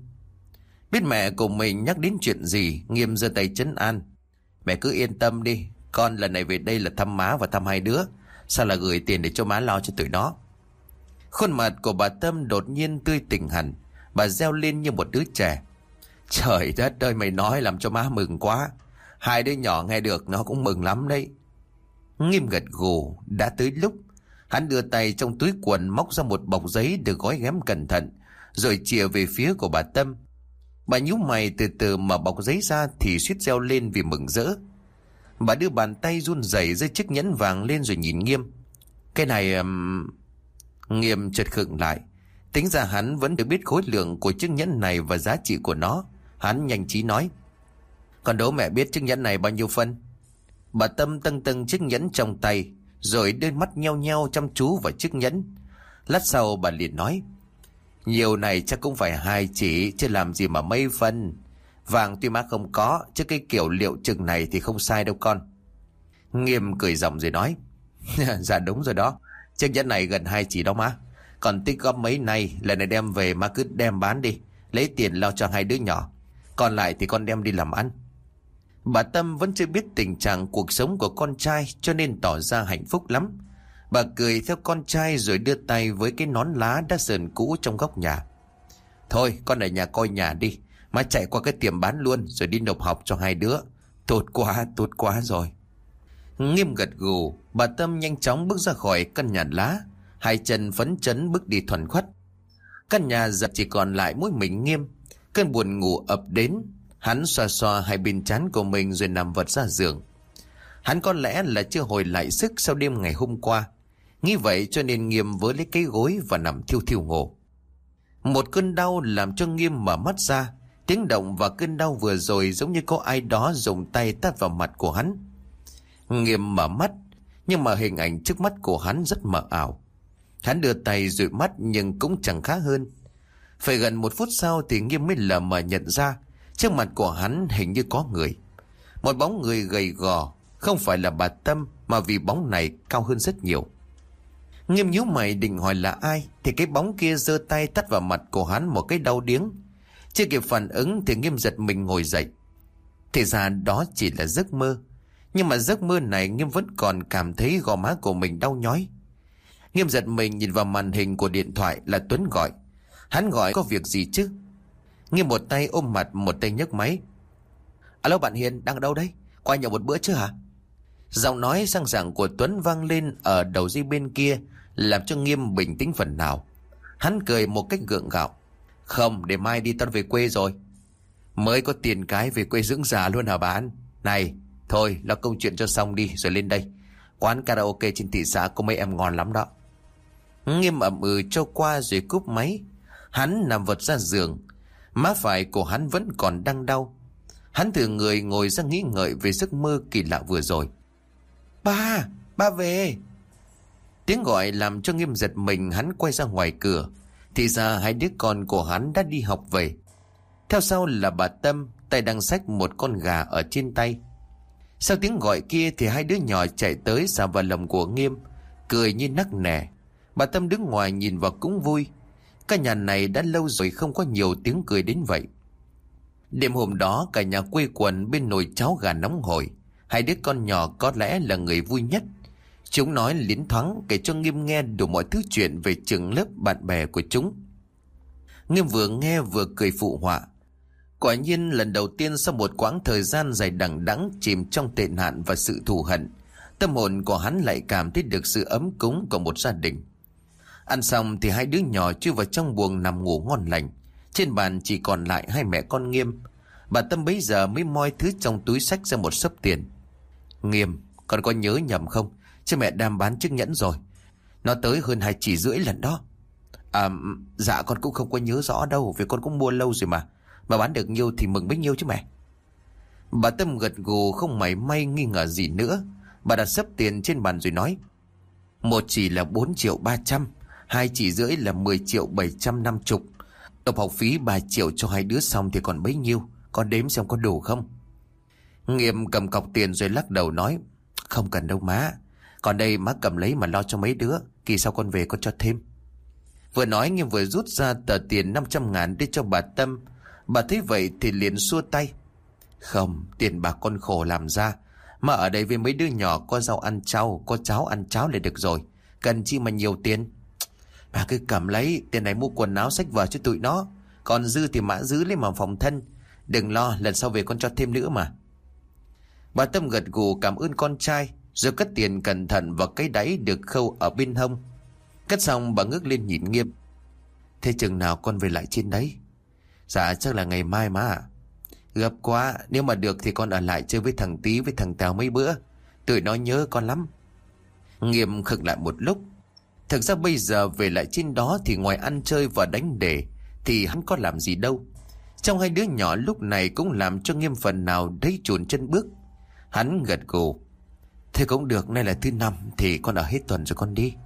[SPEAKER 1] Biết mẹ của mình nhắc đến chuyện gì, Nghiêm giơ tay trấn an. Mẹ cứ yên tâm đi, con lần này về đây là thăm má và thăm hai đứa. Sao là gửi tiền để cho má lo cho tụi nó? Khuôn mặt của bà Tâm đột nhiên tươi tỉnh hẳn. Bà reo lên như một đứa trẻ. Trời đất ơi, mày nói làm cho má mừng quá. Hai đứa nhỏ nghe được nó cũng mừng lắm đấy. Nghiêm gật gù. Đã tới lúc. Hắn đưa tay trong túi quần móc ra một bọc giấy được gói ghém cẩn thận, rồi chìa về phía của bà Tâm. Bà nhíu mày từ từ mở bọc giấy ra thì suýt reo lên vì mừng rỡ. Bà đưa bàn tay run rẩy giơ chiếc nhẫn vàng lên rồi nhìn Nghiêm. Cái này... Um... Nghiêm chợt khựng lại. Tính ra hắn vẫn được biết khối lượng của chiếc nhẫn này và giá trị của nó. Hắn nhanh trí nói. Con đố mẹ biết chiếc nhẫn này bao nhiêu phân? Bà Tâm tâng tâng chiếc nhẫn trong tay, rồi đôi mắt nheo nheo chăm chú vào chiếc nhẫn. Lát sau bà liền nói. Nhiều này chắc cũng phải hai chỉ, chứ làm gì mà mấy phân. Vàng tuy má không có, chứ cái kiểu liệu chừng này thì không sai đâu con. Nghiêm cười ròng rồi nói. Dạ đúng rồi đó, chiếc nhẫn này gần hai chỉ đó má. Còn tích góp mấy nay, lần này đem về má cứ đem bán đi, lấy tiền lo cho hai đứa nhỏ. Còn lại thì con đem đi làm ăn. Bà Tâm vẫn chưa biết tình trạng cuộc sống của con trai, cho nên tỏ ra hạnh phúc lắm. Bà cười theo con trai rồi đưa tay với cái nón lá đã sờn cũ trong góc nhà. Thôi con ở nhà coi nhà đi, má chạy qua cái tiệm bán luôn rồi đi nộp học cho hai đứa. Tốt quá, tốt quá rồi. Nghiêm gật gù. Bà Tâm nhanh chóng bước ra khỏi căn nhà lá, hai chân phấn chấn bước đi thuần khoắt. Căn nhà giờ chỉ còn lại mỗi mình Nghiêm. Cơn buồn ngủ ập đến. Hắn xoa xoa hai bên trán của mình rồi nằm vật ra giường. Hắn có lẽ là chưa hồi lại sức sau đêm ngày hôm qua. Nghĩ vậy cho nên Nghiêm với lấy cái gối và nằm thiêu thiêu ngủ. Một cơn đau làm cho Nghiêm mở mắt ra. Tiếng động và cơn đau vừa rồi giống như có ai đó dùng tay tát vào mặt của hắn. Nghiêm mở mắt, nhưng mà hình ảnh trước mắt của hắn rất mờ ảo. Hắn đưa tay dụi mắt nhưng cũng chẳng khá hơn. Phải gần một phút sau thì Nghiêm mới lờ mờ nhận ra trước mặt của hắn hình như có người. Một bóng người gầy gò, không phải là bà Tâm mà vì bóng này cao hơn rất nhiều. Nghiêm nhíu mày định hỏi là ai thì cái bóng kia giơ tay tát vào mặt của hắn một cái đau điếng. Chưa kịp phản ứng thì Nghiêm giật mình ngồi dậy. Thì ra đó chỉ là giấc mơ. Nhưng mà giấc mơ này Nghiêm vẫn còn cảm thấy gò má của mình đau nhói. Nghiêm giật mình nhìn vào màn hình của điện thoại là Tuấn gọi. Hắn gọi có việc gì chứ? Nghiêm một tay ôm mặt một tay nhấc máy. Alo bạn Hiền, đang ở đâu đấy? Qua nhậu một bữa chứ hả? Giọng nói sang sảng của Tuấn vang lên ở đầu dây bên kia, làm cho Nghiêm bình tĩnh phần nào. Hắn cười một cách gượng gạo. Không, để mai đi tao về quê rồi. Mới có tiền cái về quê dưỡng già luôn hả bạn? Này, thôi lo công chuyện cho xong đi rồi lên đây. Quán karaoke trên thị xã có mấy em ngon lắm đó. Nghiêm ậm ừ cho qua rồi cúp máy. Hắn nằm vật ra giường. Má phải của hắn vẫn còn đang đau. Hắn thử người ngồi ra nghĩ ngợi về giấc mơ kỳ lạ vừa rồi. Ba, ba về. Tiếng gọi làm cho Nghiêm giật mình. Hắn quay ra ngoài cửa. Thì ra hai đứa con của hắn đã đi học về. Theo sau là bà Tâm, tay đang xách một con gà ở trên tay. Sau tiếng gọi kia thì hai đứa nhỏ chạy tới xà vào lòng của Nghiêm, cười như nắc nẻ. Bà Tâm đứng ngoài nhìn vào cũng vui. Căn nhà này đã lâu rồi không có nhiều tiếng cười đến vậy. Đêm hôm đó cả nhà quây quần bên nồi cháo gà nóng hổi. Hai đứa con nhỏ có lẽ là người vui nhất. Chúng nói liến thoáng kể cho Nghiêm nghe đủ mọi thứ chuyện về trường lớp bạn bè của chúng. Nghiêm vừa nghe vừa cười phụ họa. Quả nhiên lần đầu tiên sau một quãng thời gian dài đằng đẵng chìm trong tệ nạn và sự thù hận, tâm hồn của hắn lại cảm thấy được sự ấm cúng của một gia đình. Ăn xong thì hai đứa nhỏ chui vào trong buồng nằm ngủ ngon lành. Trên bàn chỉ còn lại hai mẹ con Nghiêm. Bà Tâm bấy giờ mới moi thứ trong túi xách ra một xấp tiền. Nghiêm, con có nhớ nhầm không? Chứ mẹ đang bán chiếc nhẫn rồi. Nó tới hơn hai chỉ rưỡi lần đó. À, dạ con cũng không có nhớ rõ đâu, vì con cũng mua lâu rồi mà. Mà bán được nhiêu thì mừng bấy nhiêu chứ mẹ. Bà Tâm gật gù không mảy may nghi ngờ gì nữa. Bà đặt xấp tiền trên bàn rồi nói. Một chỉ là bốn triệu ba trăm, hai chỉ rưỡi là mười triệu bảy trăm năm chục. Nộp học phí ba triệu cho hai đứa xong thì còn bấy nhiêu. Con đếm xem có đủ không? Nghiêm cầm cọc tiền rồi lắc đầu nói. Không cần đâu má. Còn đây má cầm lấy mà lo cho mấy đứa. Kỳ sau con về con cho thêm. Vừa nói Nghiêm vừa rút ra tờ tiền năm trăm ngàn để cho bà Tâm. Bà thấy vậy thì liền xua tay. Không, tiền bạc con khổ làm ra. Mà ở đây với mấy đứa nhỏ có rau ăn cháo, có cháo ăn cháo là được rồi. Cần chi mà nhiều tiền. Bà cứ cầm lấy, tiền này mua quần áo sách vở cho tụi nó. Còn dư thì mã giữ lấy mà phòng thân. Đừng lo, lần sau về con cho thêm nữa mà. Bà Tâm gật gù cảm ơn con trai, rồi cất tiền cẩn thận vào cái đáy được khâu ở bên hông. Cất xong bà ngước lên nhìn Nghiêm. Thế chừng nào con về lại trên đấy? Dạ chắc là ngày mai má ạ. Gấp quá, nếu mà được thì con ở lại chơi với thằng Tí với thằng Tèo mấy bữa. Tụi nó nhớ con lắm. Nghiêm khựng lại một lúc. Thực ra bây giờ về lại trên đó thì ngoài ăn chơi và đánh đề thì hắn có làm gì đâu. Trong hai đứa nhỏ lúc này cũng làm cho Nghiêm phần nào đấy chùn chân bước. Hắn gật gù. Thế cũng được, nay là thứ năm thì con ở hết tuần rồi con đi.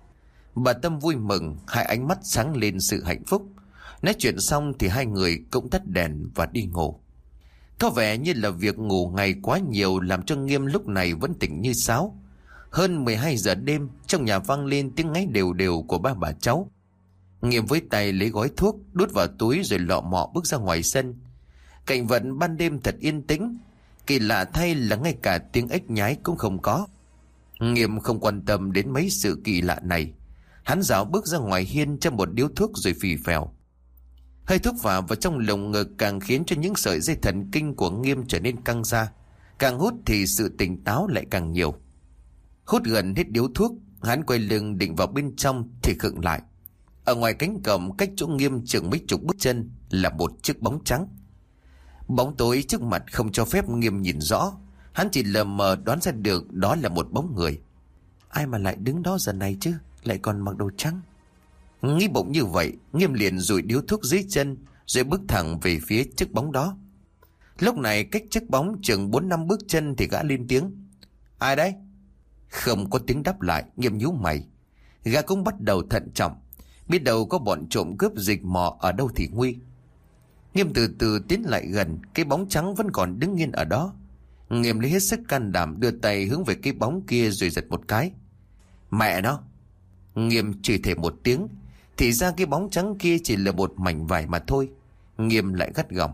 [SPEAKER 1] Bà Tâm vui mừng, hai ánh mắt sáng lên sự hạnh phúc. Nói chuyện xong thì hai người cũng tắt đèn và đi ngủ. Có vẻ như là việc ngủ ngày quá nhiều làm cho Nghiêm lúc này vẫn tỉnh như sáo. Hơn mười hai giờ đêm, trong nhà vang lên tiếng ngáy đều đều của ba bà cháu. Nghiêm với tay lấy gói thuốc, đút vào túi rồi lọ mọ bước ra ngoài sân. Cảnh vật ban đêm thật yên tĩnh. Kỳ lạ thay là ngay cả tiếng ếch nhái cũng không có. Nghiêm không quan tâm đến mấy sự kỳ lạ này. Hắn dạo bước ra ngoài hiên châm một điếu thuốc rồi phì phèo. Hơi thuốc vào vào trong lồng ngực càng khiến cho những sợi dây thần kinh của Nghiêm trở nên căng ra. Càng hút thì sự tỉnh táo lại càng nhiều. Hút gần hết điếu thuốc, hắn quay lưng định vào bên trong thì khựng lại. Ở ngoài cánh cổng cách chỗ Nghiêm chừng mấy chục bước chân là một chiếc bóng trắng. Bóng tối trước mặt không cho phép Nghiêm nhìn rõ. Hắn chỉ lờ mờ đoán ra được đó là một bóng người. Ai mà lại đứng đó giờ này chứ, lại còn mặc đồ trắng. Nghĩ bụng như vậy, Nghiêm liền rủi điếu thuốc dưới chân rồi bước thẳng về phía chiếc bóng đó. Lúc này cách chiếc bóng chừng bốn năm bước chân thì gã lên tiếng. Ai đấy? Không có tiếng đáp lại. Nghiêm nhíu mày. Gã cũng bắt đầu thận trọng, biết đâu có bọn trộm cướp dịch mò ở đâu thì nguy. Nghiêm từ từ tiến lại gần. Cái bóng trắng vẫn còn đứng yên ở đó. Nghiêm lấy hết sức can đảm đưa tay hướng về cái bóng kia rồi giật một cái. Mẹ nó! Nghiêm chửi thề một tiếng. Thì ra cái bóng trắng kia chỉ là một mảnh vải mà thôi. Nghiêm lại gắt gỏng.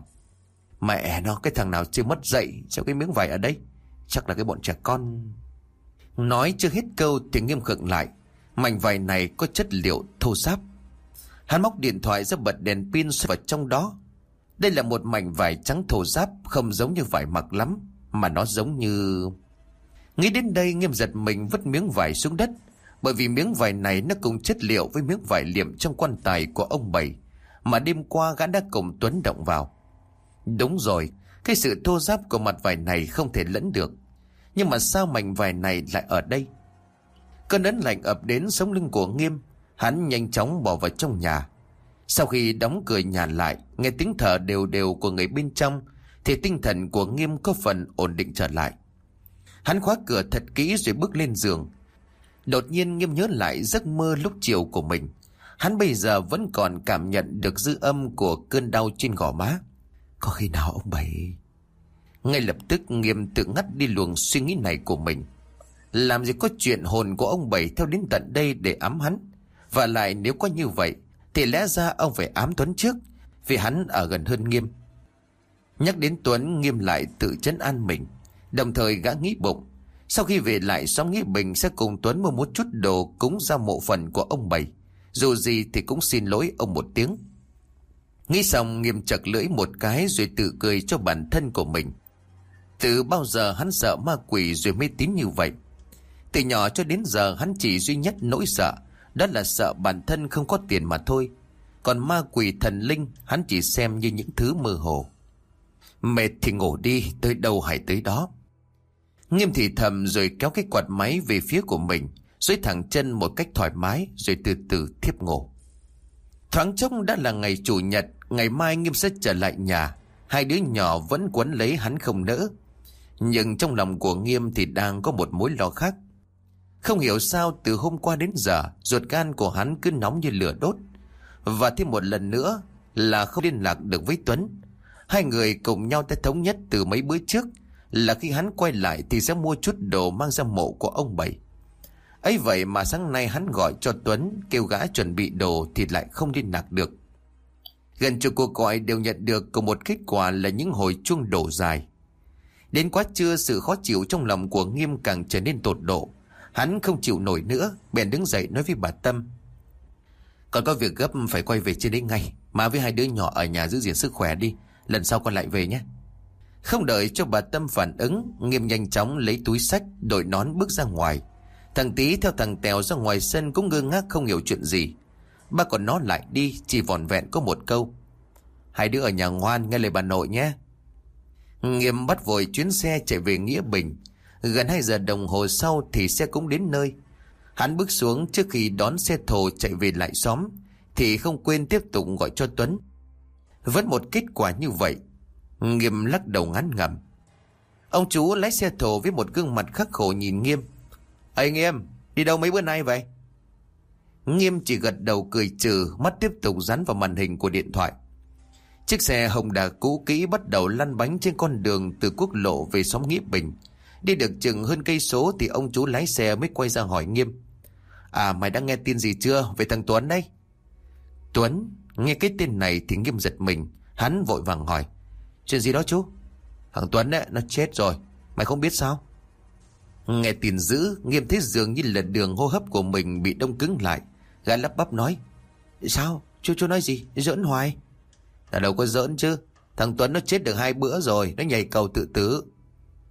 [SPEAKER 1] Mẹ nó, cái thằng nào chưa mất dậy cho cái miếng vải ở đây? Chắc là cái bọn trẻ con. Nói chưa hết câu thì Nghiêm khựng lại. Mảnh vải này có chất liệu thô ráp. Hắn móc điện thoại ra bật đèn pin xoay vào trong đó. Đây là một mảnh vải trắng thô ráp, không giống như vải mặc lắm, mà nó giống như... Nghĩ đến đây Nghiêm giật mình vứt miếng vải xuống đất. Bởi vì miếng vải này nó cùng chất liệu với miếng vải liệm trong quan tài của ông Bảy mà đêm qua gã đã cùng Tuấn động vào. Đúng rồi, cái sự thô ráp của mặt vải này không thể lẫn được. Nhưng mà sao mảnh vải này lại ở đây? Cơn ớn lạnh ập đến sống lưng của Nghiêm. Hắn nhanh chóng bỏ vào trong nhà. Sau khi đóng cửa nhà lại, nghe tiếng thở đều đều của người bên trong, thì tinh thần của Nghiêm có phần ổn định trở lại. Hắn khóa cửa thật kỹ rồi bước lên giường. Đột nhiên Nghiêm nhớ lại giấc mơ lúc chiều của mình. Hắn bây giờ vẫn còn cảm nhận được dư âm của cơn đau trên gò má. Có khi nào ông Bảy... Ngay lập tức Nghiêm tự ngắt đi luồng suy nghĩ này của mình. Làm gì có chuyện hồn của ông Bảy theo đến tận đây để ám hắn. Và lại nếu có như vậy thì lẽ ra ông phải ám Tuấn trước, vì hắn ở gần hơn Nghiêm. Nhắc đến Tuấn, Nghiêm lại tự trấn an mình. Đồng thời gã nghĩ bụng, sau khi về lại xóm Nghĩa Bình sẽ cùng Tuấn mua một chút đồ cúng ra mộ phần của ông Bảy. Dù gì thì cũng xin lỗi ông một tiếng. Nghĩ xong Nghiêm chật lưỡi một cái rồi tự cười cho bản thân của mình. Từ bao giờ hắn sợ ma quỷ rồi mê tín như vậy? Từ nhỏ cho đến giờ hắn chỉ duy nhất nỗi sợ, đó là sợ bản thân không có tiền mà thôi. Còn ma quỷ thần linh hắn chỉ xem như những thứ mơ hồ. Mệt thì ngủ đi, tới đâu hay tới đó. Nghiêm thì thầm rồi kéo cái quạt máy về phía của mình, duỗi thẳng chân một cách thoải mái rồi từ từ thiếp ngủ. Thoáng chốc đã là ngày chủ nhật. Ngày mai Nghiêm sẽ trở lại nhà. Hai đứa nhỏ vẫn quấn lấy hắn không nỡ. Nhưng trong lòng của Nghiêm thì đang có một mối lo khác. Không hiểu sao từ hôm qua đến giờ ruột gan của hắn cứ nóng như lửa đốt. Và thêm một lần nữa là không liên lạc được với Tuấn. Hai người cùng nhau đã thống nhất từ mấy bữa trước là khi hắn quay lại thì sẽ mua chút đồ mang ra mộ của ông Bảy. Ấy vậy mà sáng nay hắn gọi cho Tuấn kêu gã chuẩn bị đồ thì lại không liên lạc được. Gần chục cuộc gọi đều nhận được cùng một kết quả là những hồi chuông đổ dài. Đến quá trưa sự khó chịu trong lòng của Nghiêm càng trở nên tột độ. Hắn không chịu nổi nữa, bèn đứng dậy nói với bà Tâm. Còn có việc gấp phải quay về trên đấy ngay. Má với hai đứa nhỏ ở nhà giữ gìn sức khỏe đi. Lần sau con lại về nhé. Không đợi cho bà Tâm phản ứng, Nghiêm nhanh chóng lấy túi xách, đội nón bước ra ngoài. Thằng Tý theo thằng Tèo ra ngoài sân cũng ngơ ngác không hiểu chuyện gì. Ba còn nó lại đi, chỉ vỏn vẹn có một câu. Hai đứa ở nhà ngoan nghe lời bà nội nhé. Nghiêm bắt vội chuyến xe chạy về Nghĩa Bình. Gần hai giờ đồng hồ sau thì xe cũng đến nơi. Hắn bước xuống trước khi đón xe thồ chạy về lại xóm thì không quên tiếp tục gọi cho Tuấn. Vẫn một kết quả như vậy. Nghiêm lắc đầu ngán ngẩm. Ông chú lái xe thồ với một gương mặt khắc khổ nhìn Nghiêm. Ê Nghiêm, đi đâu mấy bữa nay vậy? Nghiêm chỉ gật đầu cười trừ, mắt tiếp tục dán vào màn hình của điện thoại. Chiếc xe hồng đà cũ kỹ bắt đầu lăn bánh trên con đường từ quốc lộ về xóm Nghĩa Bình. Đi được chừng hơn cây số thì ông chú lái xe mới quay ra hỏi Nghiêm. À, mày đã nghe tin gì chưa về thằng Tuấn đấy? Tuấn, nghe cái tên này thì Nghiêm giật mình. Hắn vội vàng hỏi. Chuyện gì đó chú? Thằng Tuấn ấy, nó chết rồi. Mày không biết sao? Nghe tin dữ, Nghiêm thấy dường như là đường hô hấp của mình bị đông cứng lại. Gã lắp bắp nói. Sao? Chú chú nói gì? Giỡn hoài. Là đâu có giỡn chứ. Thằng Tuấn nó chết được hai bữa rồi. Nó nhảy cầu tự tử.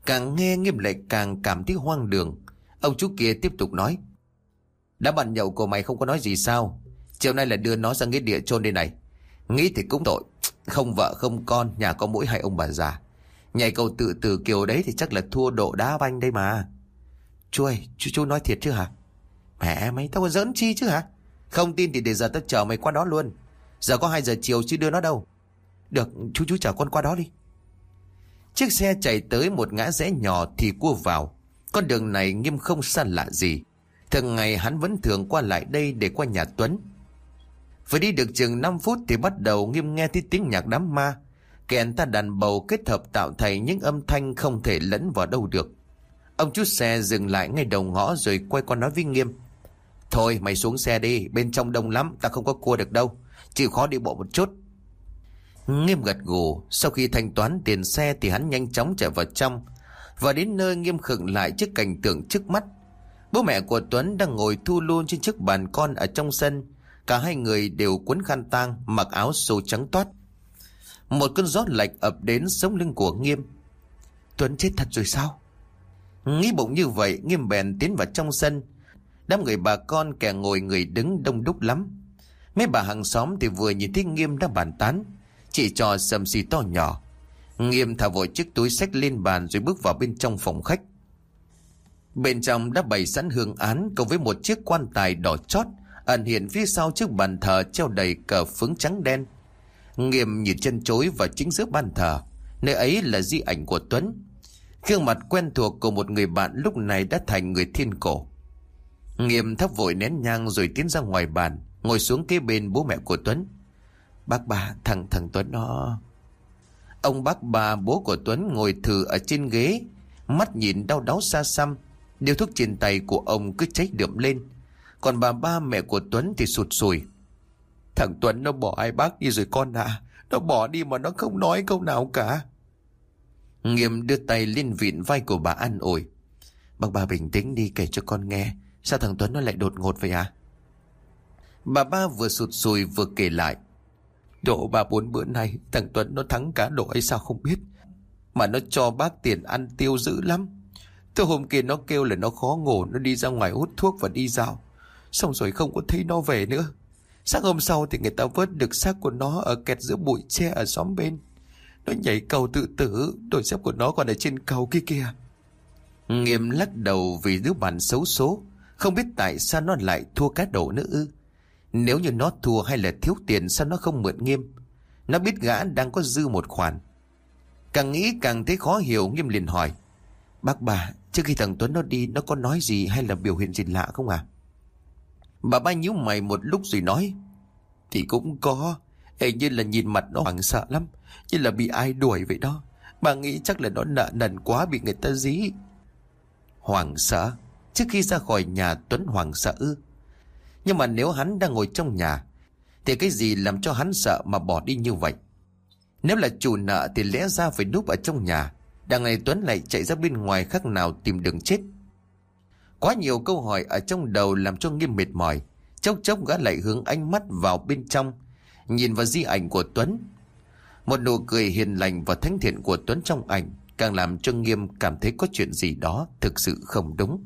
[SPEAKER 1] Càng nghe Nghiêm lại càng cảm thấy hoang đường. Ông chú kia tiếp tục nói: đã bàn nhậu của mày không có nói gì sao? Chiều nay là đưa nó ra nghĩa địa chôn đây này. Nghĩ thì cũng tội, không vợ không con, nhà có mỗi hai ông bà già. Nhảy cầu tự tử kiểu đấy thì chắc là thua độ đá banh đây mà. Chú ơi, chú, chú nói thiệt chứ hả? Mẹ mày, tao có giỡn chi chứ hả? Không tin thì để giờ tao chở mày qua đó luôn. Giờ có hai giờ chiều chứ đưa nó đâu. Được, chú chú chở con qua đó đi. Chiếc xe chạy tới một ngã rẽ nhỏ thì cua vào. Con đường này Nghiêm không xa lạ gì. Thường ngày hắn vẫn thường qua lại đây để qua nhà Tuấn. Vừa đi được chừng năm phút thì bắt đầu Nghiêm nghe thấy tiếng nhạc đám ma. Kèn ta đàn bầu kết hợp tạo thành những âm thanh không thể lẫn vào đâu được. Ông chú xe dừng lại ngay đầu ngõ rồi quay qua nói với Nghiêm: thôi mày xuống xe đi, bên trong đông lắm, ta không có cua được đâu, chịu khó đi bộ một chút. Nghiêm gật gù. Sau khi thanh toán tiền xe thì hắn nhanh chóng chạy vào trong. Và đến nơi Nghiêm khựng lại trước cảnh tượng trước mắt. Bố mẹ của Tuấn đang ngồi thu lu trên chiếc bàn con ở trong sân. Cả hai người đều quấn khăn tang, mặc áo xô trắng toát. Một cơn gió lạnh ập đến sống lưng của Nghiêm. Tuấn chết thật rồi sao? Nghĩ bụng như vậy, Nghiêm bèn tiến vào trong sân. Đám người bà con kẻ ngồi người đứng đông đúc lắm. Mấy bà hàng xóm thì vừa nhìn thấy Nghiêm đã bàn tán, chỉ trò sầm xì to nhỏ. Nghiêm thả vội chiếc túi xách lên bàn rồi bước vào bên trong phòng khách. Bên trong đã bày sẵn hương án cùng với một chiếc quan tài đỏ chót ẩn hiện phía sau chiếc bàn thờ treo đầy cờ phướng trắng đen. Nghiêm nhìn chân chối vào chính giữa bàn thờ, nơi ấy là di ảnh của Tuấn. Gương mặt quen thuộc của một người bạn lúc này đã thành người thiên cổ. Nghiêm thắp vội nén nhang rồi tiến ra ngoài bàn, ngồi xuống kế bên bố mẹ của Tuấn. Bác bà, thằng thằng Tuấn nó... Ông bác bà bố của Tuấn ngồi thừ ở trên ghế, mắt nhìn đau đáu xa xăm. Điếu thuốc trên tay của ông cứ cháy đượm lên. Còn bà ba mẹ của Tuấn thì sụt sùi. Thằng Tuấn nó bỏ hai bác đi rồi con à. Nó bỏ đi mà nó không nói câu nào cả. Nghiêm đưa tay lên vịn vai của bà an ủi. Bác bà bình tĩnh đi, kể cho con nghe. Sao thằng Tuấn nó lại đột ngột vậy à? Bà ba vừa sụt sùi vừa kể lại. Độ ba bốn bữa nay thằng Tuấn nó thắng cá độ hay sao không biết, mà nó cho bác tiền ăn tiêu dữ lắm. Từ hôm kia nó kêu là nó khó ngủ, nó đi ra ngoài hút thuốc và đi dạo. Xong rồi không có thấy nó về nữa. Sáng hôm sau thì người ta vớt được xác của nó ở kẹt giữa bụi tre ở xóm bên. Nó nhảy cầu tự tử, đôi dép của nó còn ở trên cầu kia kìa. Nghiêm lắc đầu vì đứa bạn xấu số. Không biết tại sao nó lại thua cá độ nữa ư? Nếu như nó thua hay là thiếu tiền, sao nó không mượn Nghiêm? Nó biết gã đang có dư một khoản. Càng nghĩ càng thấy khó hiểu. Nghiêm liền hỏi: Bác bà, trước khi thằng Tuấn nó đi, nó có nói gì hay là biểu hiện gì lạ không à? Bà ba nhíu mày một lúc rồi nói: Thì cũng có. Hình như là nhìn mặt nó hoảng sợ lắm, như là bị ai đuổi vậy đó. Bà nghĩ chắc là nó nợ nần quá, bị người ta dí. Hoảng sợ? Trước khi ra khỏi nhà Tuấn hoảng sợ ư? Nhưng mà nếu hắn đang ngồi trong nhà thì cái gì làm cho hắn sợ mà bỏ đi như vậy? Nếu là chủ nợ thì lẽ ra phải núp ở trong nhà. Đằng này Tuấn lại chạy ra bên ngoài, khác nào tìm đường chết. Quá nhiều câu hỏi ở trong đầu làm cho Nghiêm mệt mỏi. Chốc chốc gã lại hướng ánh mắt vào bên trong, nhìn vào di ảnh của Tuấn. Một nụ cười hiền lành và thánh thiện của Tuấn trong ảnh càng làm cho Nghiêm cảm thấy có chuyện gì đó thực sự không đúng.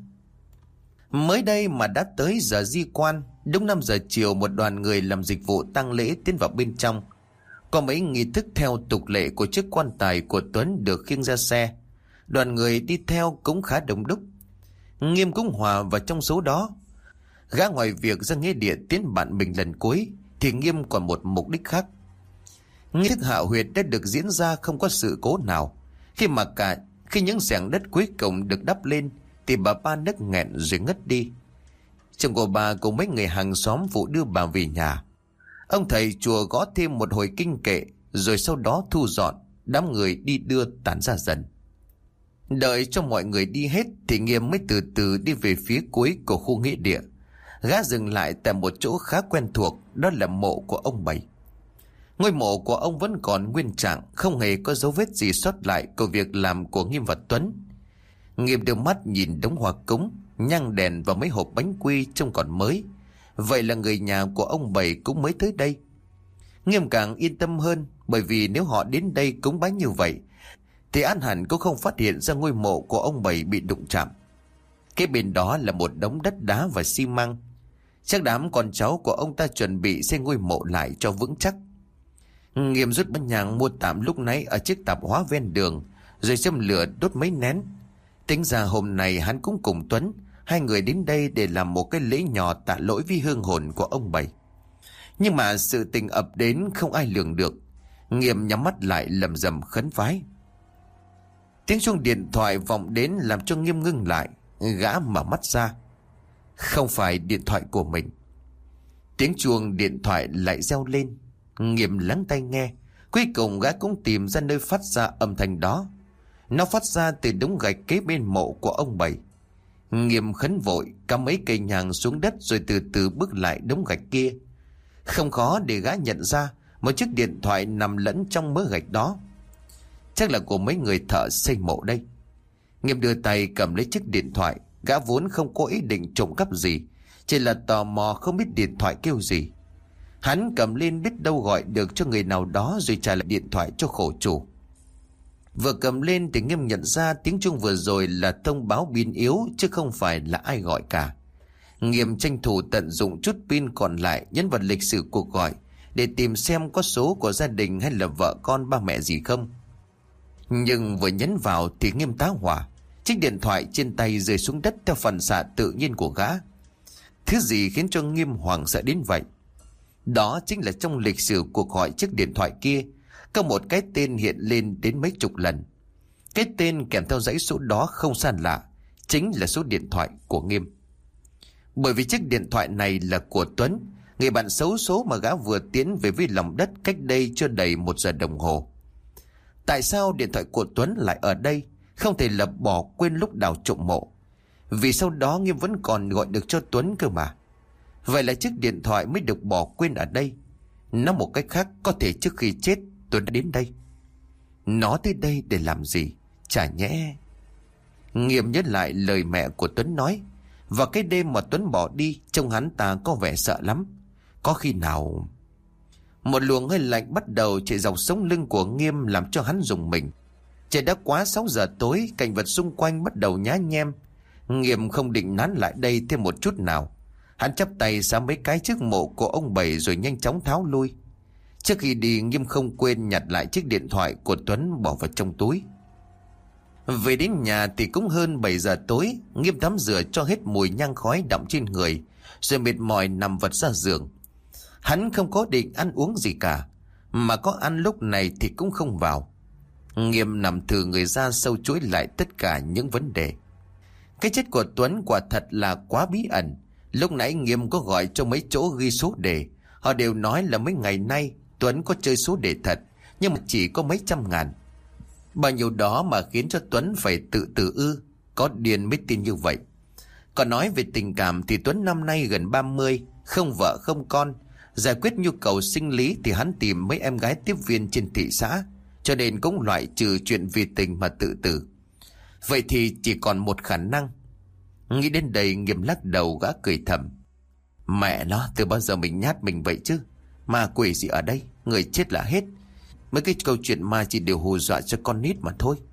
[SPEAKER 1] Mới đây mà đã tới giờ di quan. Đúng năm giờ chiều, một đoàn người làm dịch vụ tang lễ tiến vào bên trong. Có mấy nghi thức theo tục lệ của chiếc quan tài của Tuấn được khiêng ra xe. Đoàn người đi theo cũng khá đông đúc. Nghiêm cũng hòa vào trong số đó. Gã ngoài việc ra nghĩa địa tiến bạn mình lần cuối thì Nghiêm còn một mục đích khác. Nghi thức hạ huyệt đã được diễn ra không có sự cố nào. Khi mà cả khi những xẻng đất cuối cùng được đắp lên thì bà ba nức nghẹn rồi ngất đi. Chồng của bà cùng mấy người hàng xóm phụ đưa bà về nhà. Ông thầy chùa gõ thêm một hồi kinh kệ, rồi sau đó thu dọn. Đám người đi đưa tản ra dần. Đợi cho mọi người đi hết thì Nghiêm mới từ từ đi về phía cuối của khu nghĩa địa. Gã dừng lại tại một chỗ khá quen thuộc, đó là mộ của ông Bảy. Ngôi mộ của ông vẫn còn nguyên trạng, không hề có dấu vết gì sót lại của việc làm của Nghiêm và Tuấn. Nghiêm đưa mắt nhìn đống hoa cúng, nhang đèn và mấy hộp bánh quy trông còn mới. Vậy là người nhà của ông Bảy cũng mới tới đây. Nghiêm càng yên tâm hơn, bởi vì nếu họ đến đây cúng bái như vậy thì An hẳn cũng không phát hiện ra ngôi mộ của ông Bảy bị đụng chạm. Cái bên đó là một đống đất đá và xi măng. Chắc đám con cháu của ông ta chuẩn bị xây ngôi mộ lại cho vững chắc. Nghiêm rút bánh nhang mua tạm lúc nãy ở chiếc tạp hóa ven đường, rồi châm lửa đốt mấy nén. Tính ra hôm nay hắn cũng cùng Tuấn, hai người đến đây để làm một cái lễ nhỏ tạ lỗi với hương hồn của ông Bảy. Nhưng mà sự tình ập đến không ai lường được. Nghiêm nhắm mắt lại lầm rầm khấn vái. Tiếng chuông điện thoại vọng đến làm cho Nghiêm ngưng lại. Gã mở mắt ra. Không phải điện thoại của mình. Tiếng chuông điện thoại lại reo lên. Nghiêm lắng tai nghe. Cuối cùng gã cũng tìm ra nơi phát ra âm thanh đó. Nó phát ra từ đống gạch kế bên mộ của ông Bảy. Nghiêm khấn vội cắm mấy cây nhang xuống đất, rồi từ từ bước lại đống gạch kia. Không khó để gã nhận ra một chiếc điện thoại nằm lẫn trong mớ gạch đó. Chắc là của mấy người thợ xây mộ đây. Nghiêm đưa tay cầm lấy chiếc điện thoại. Gã vốn không có ý định trộm cắp gì, chỉ là tò mò không biết điện thoại kêu gì. Hắn cầm lên biết đâu gọi được cho người nào đó, rồi trả lại điện thoại cho khổ chủ. Vừa cầm lên thì Nghiêm nhận ra tiếng chuông vừa rồi là thông báo pin yếu, chứ không phải là ai gọi cả. Nghiêm tranh thủ tận dụng chút pin còn lại, nhấn vào lịch sử cuộc gọi để tìm xem có số của gia đình hay là vợ con ba mẹ gì không. Nhưng vừa nhấn vào thì Nghiêm tá hỏa. Chiếc điện thoại trên tay rơi xuống đất theo phản xạ tự nhiên của gã. Thứ gì khiến cho Nghiêm hoảng sợ đến vậy? Đó chính là trong lịch sử cuộc gọi chiếc điện thoại kia có một cái tên hiện lên đến mấy chục lần. Cái tên kèm theo dãy số đó không xa lạ, chính là số điện thoại của Nghiêm. Bởi vì chiếc điện thoại này là của Tuấn, người bạn xấu số mà gã vừa tiến về với lòng đất cách đây chưa đầy một giờ đồng hồ. Tại sao điện thoại của Tuấn lại ở đây, không thể là bỏ quên lúc đào trộm mộ? Vì sau đó Nghiêm vẫn còn gọi được cho Tuấn cơ mà. Vậy là chiếc điện thoại mới được bỏ quên ở đây. Nói một cách khác, có thể trước khi chết Tuấn đã đến đây. Nó tới đây để làm gì? Chả nhẽ... Nghiêm nhớ lại lời mẹ của Tuấn nói. Và cái đêm mà Tuấn bỏ đi, trông hắn ta có vẻ sợ lắm. Có khi nào... Một luồng hơi lạnh bắt đầu chạy dọc sống lưng của Nghiêm, làm cho hắn rùng mình. Trời đã quá sáu giờ tối, cảnh vật xung quanh bắt đầu nhá nhem. Nghiêm không định nán lại đây thêm một chút nào. Hắn chắp tay xá mấy cái trước mộ của ông Bảy rồi nhanh chóng tháo lui. Trước khi đi, Nghiêm không quên nhặt lại chiếc điện thoại của Tuấn bỏ vào trong túi. Về đến nhà thì cũng hơn bảy giờ tối. Nghiêm tắm rửa cho hết mùi nhang khói đọng trên người, rồi mệt mỏi nằm vật ra giường. Hắn không có định ăn uống gì cả, mà có ăn lúc này thì cũng không vào. Nghiêm nằm thử người ra sâu chuỗi lại tất cả những vấn đề. Cái chết của Tuấn quả thật là quá bí ẩn. Lúc nãy Nghiêm có gọi cho mấy chỗ ghi số đề. Họ đều nói là mấy ngày nay Tuấn có chơi số đề thật, nhưng mà chỉ có mấy trăm ngàn. Bao nhiêu đó mà khiến cho Tuấn phải tự tử ư? Có điên mới tin như vậy. Còn nói về tình cảm thì Tuấn năm nay gần ba mươi, không vợ không con. Giải quyết nhu cầu sinh lý thì hắn tìm mấy em gái tiếp viên trên thị xã, cho nên cũng loại trừ chuyện vì tình mà tự tử. Vậy thì chỉ còn một khả năng. Nghĩ đến đây, Nghiêm lắc đầu, gã cười thầm. Mẹ nó, từ bao giờ mình nhát mình vậy chứ? Ma quỷ gì ở đây, người chết là hết. Mấy cái câu chuyện ma chỉ đều hù dọa cho con nít mà thôi.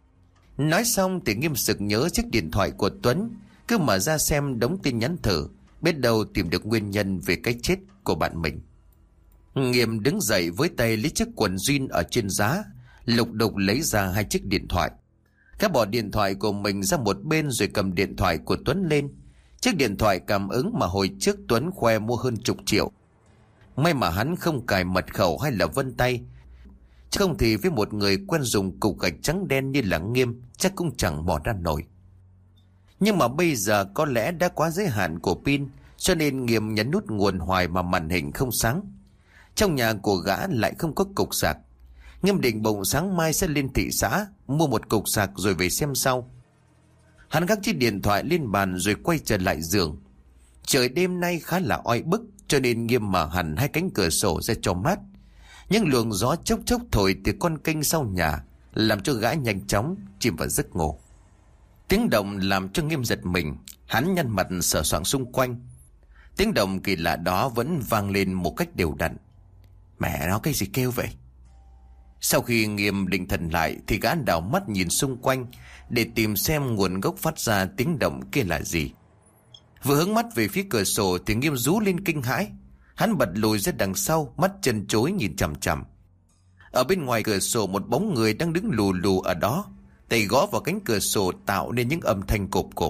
[SPEAKER 1] Nói xong thì Nghiêm sực nhớ chiếc điện thoại của Tuấn. Cứ mở ra xem đống tin nhắn thử, biết đâu tìm được nguyên nhân về cái chết của bạn mình. Nghiêm đứng dậy với tay lấy chiếc quần jean ở trên giá, lục đục lấy ra hai chiếc điện thoại. Gã bỏ điện thoại của mình ra một bên rồi cầm điện thoại của Tuấn lên. Chiếc điện thoại cảm ứng mà hồi trước Tuấn khoe mua hơn chục triệu. May mà hắn không cài mật khẩu hay là vân tay, chứ không thì với một người quen dùng cục gạch trắng đen như là Nghiêm chắc cũng chẳng bỏ ra nổi. Nhưng mà bây giờ có lẽ đã quá giới hạn của pin, cho nên Nghiêm nhấn nút nguồn hoài mà màn hình không sáng. Trong nhà của gã lại không có cục sạc. Nghiêm định bụng sáng mai sẽ lên thị xã mua một cục sạc rồi về xem sau. Hắn gác chiếc điện thoại lên bàn rồi quay trở lại giường. Trời đêm nay khá là oi bức, cho nên Nghiêm mở hẳn hai cánh cửa sổ ra cho mát. Nhưng luồng gió chốc chốc thổi từ con kênh sau nhà, làm cho gã nhanh chóng chìm vào giấc ngủ. Tiếng động làm cho Nghiêm giật mình. Hắn nhăn mặt sờ soạng xung quanh. Tiếng động kỳ lạ đó vẫn vang lên một cách đều đặn. Mẹ nó, cái gì kêu vậy? Sau khi Nghiêm định thần lại thì gã đảo mắt nhìn xung quanh để tìm xem nguồn gốc phát ra tiếng động kia là gì. Vừa hướng mắt về phía cửa sổ thì Nghiêm rú lên kinh hãi. Hắn bật lùi ra đằng sau, mắt chân chối nhìn chằm chằm. Ở bên ngoài cửa sổ một bóng người đang đứng lù lù ở đó, tay gõ vào cánh cửa sổ tạo nên những âm thanh cộp cộp.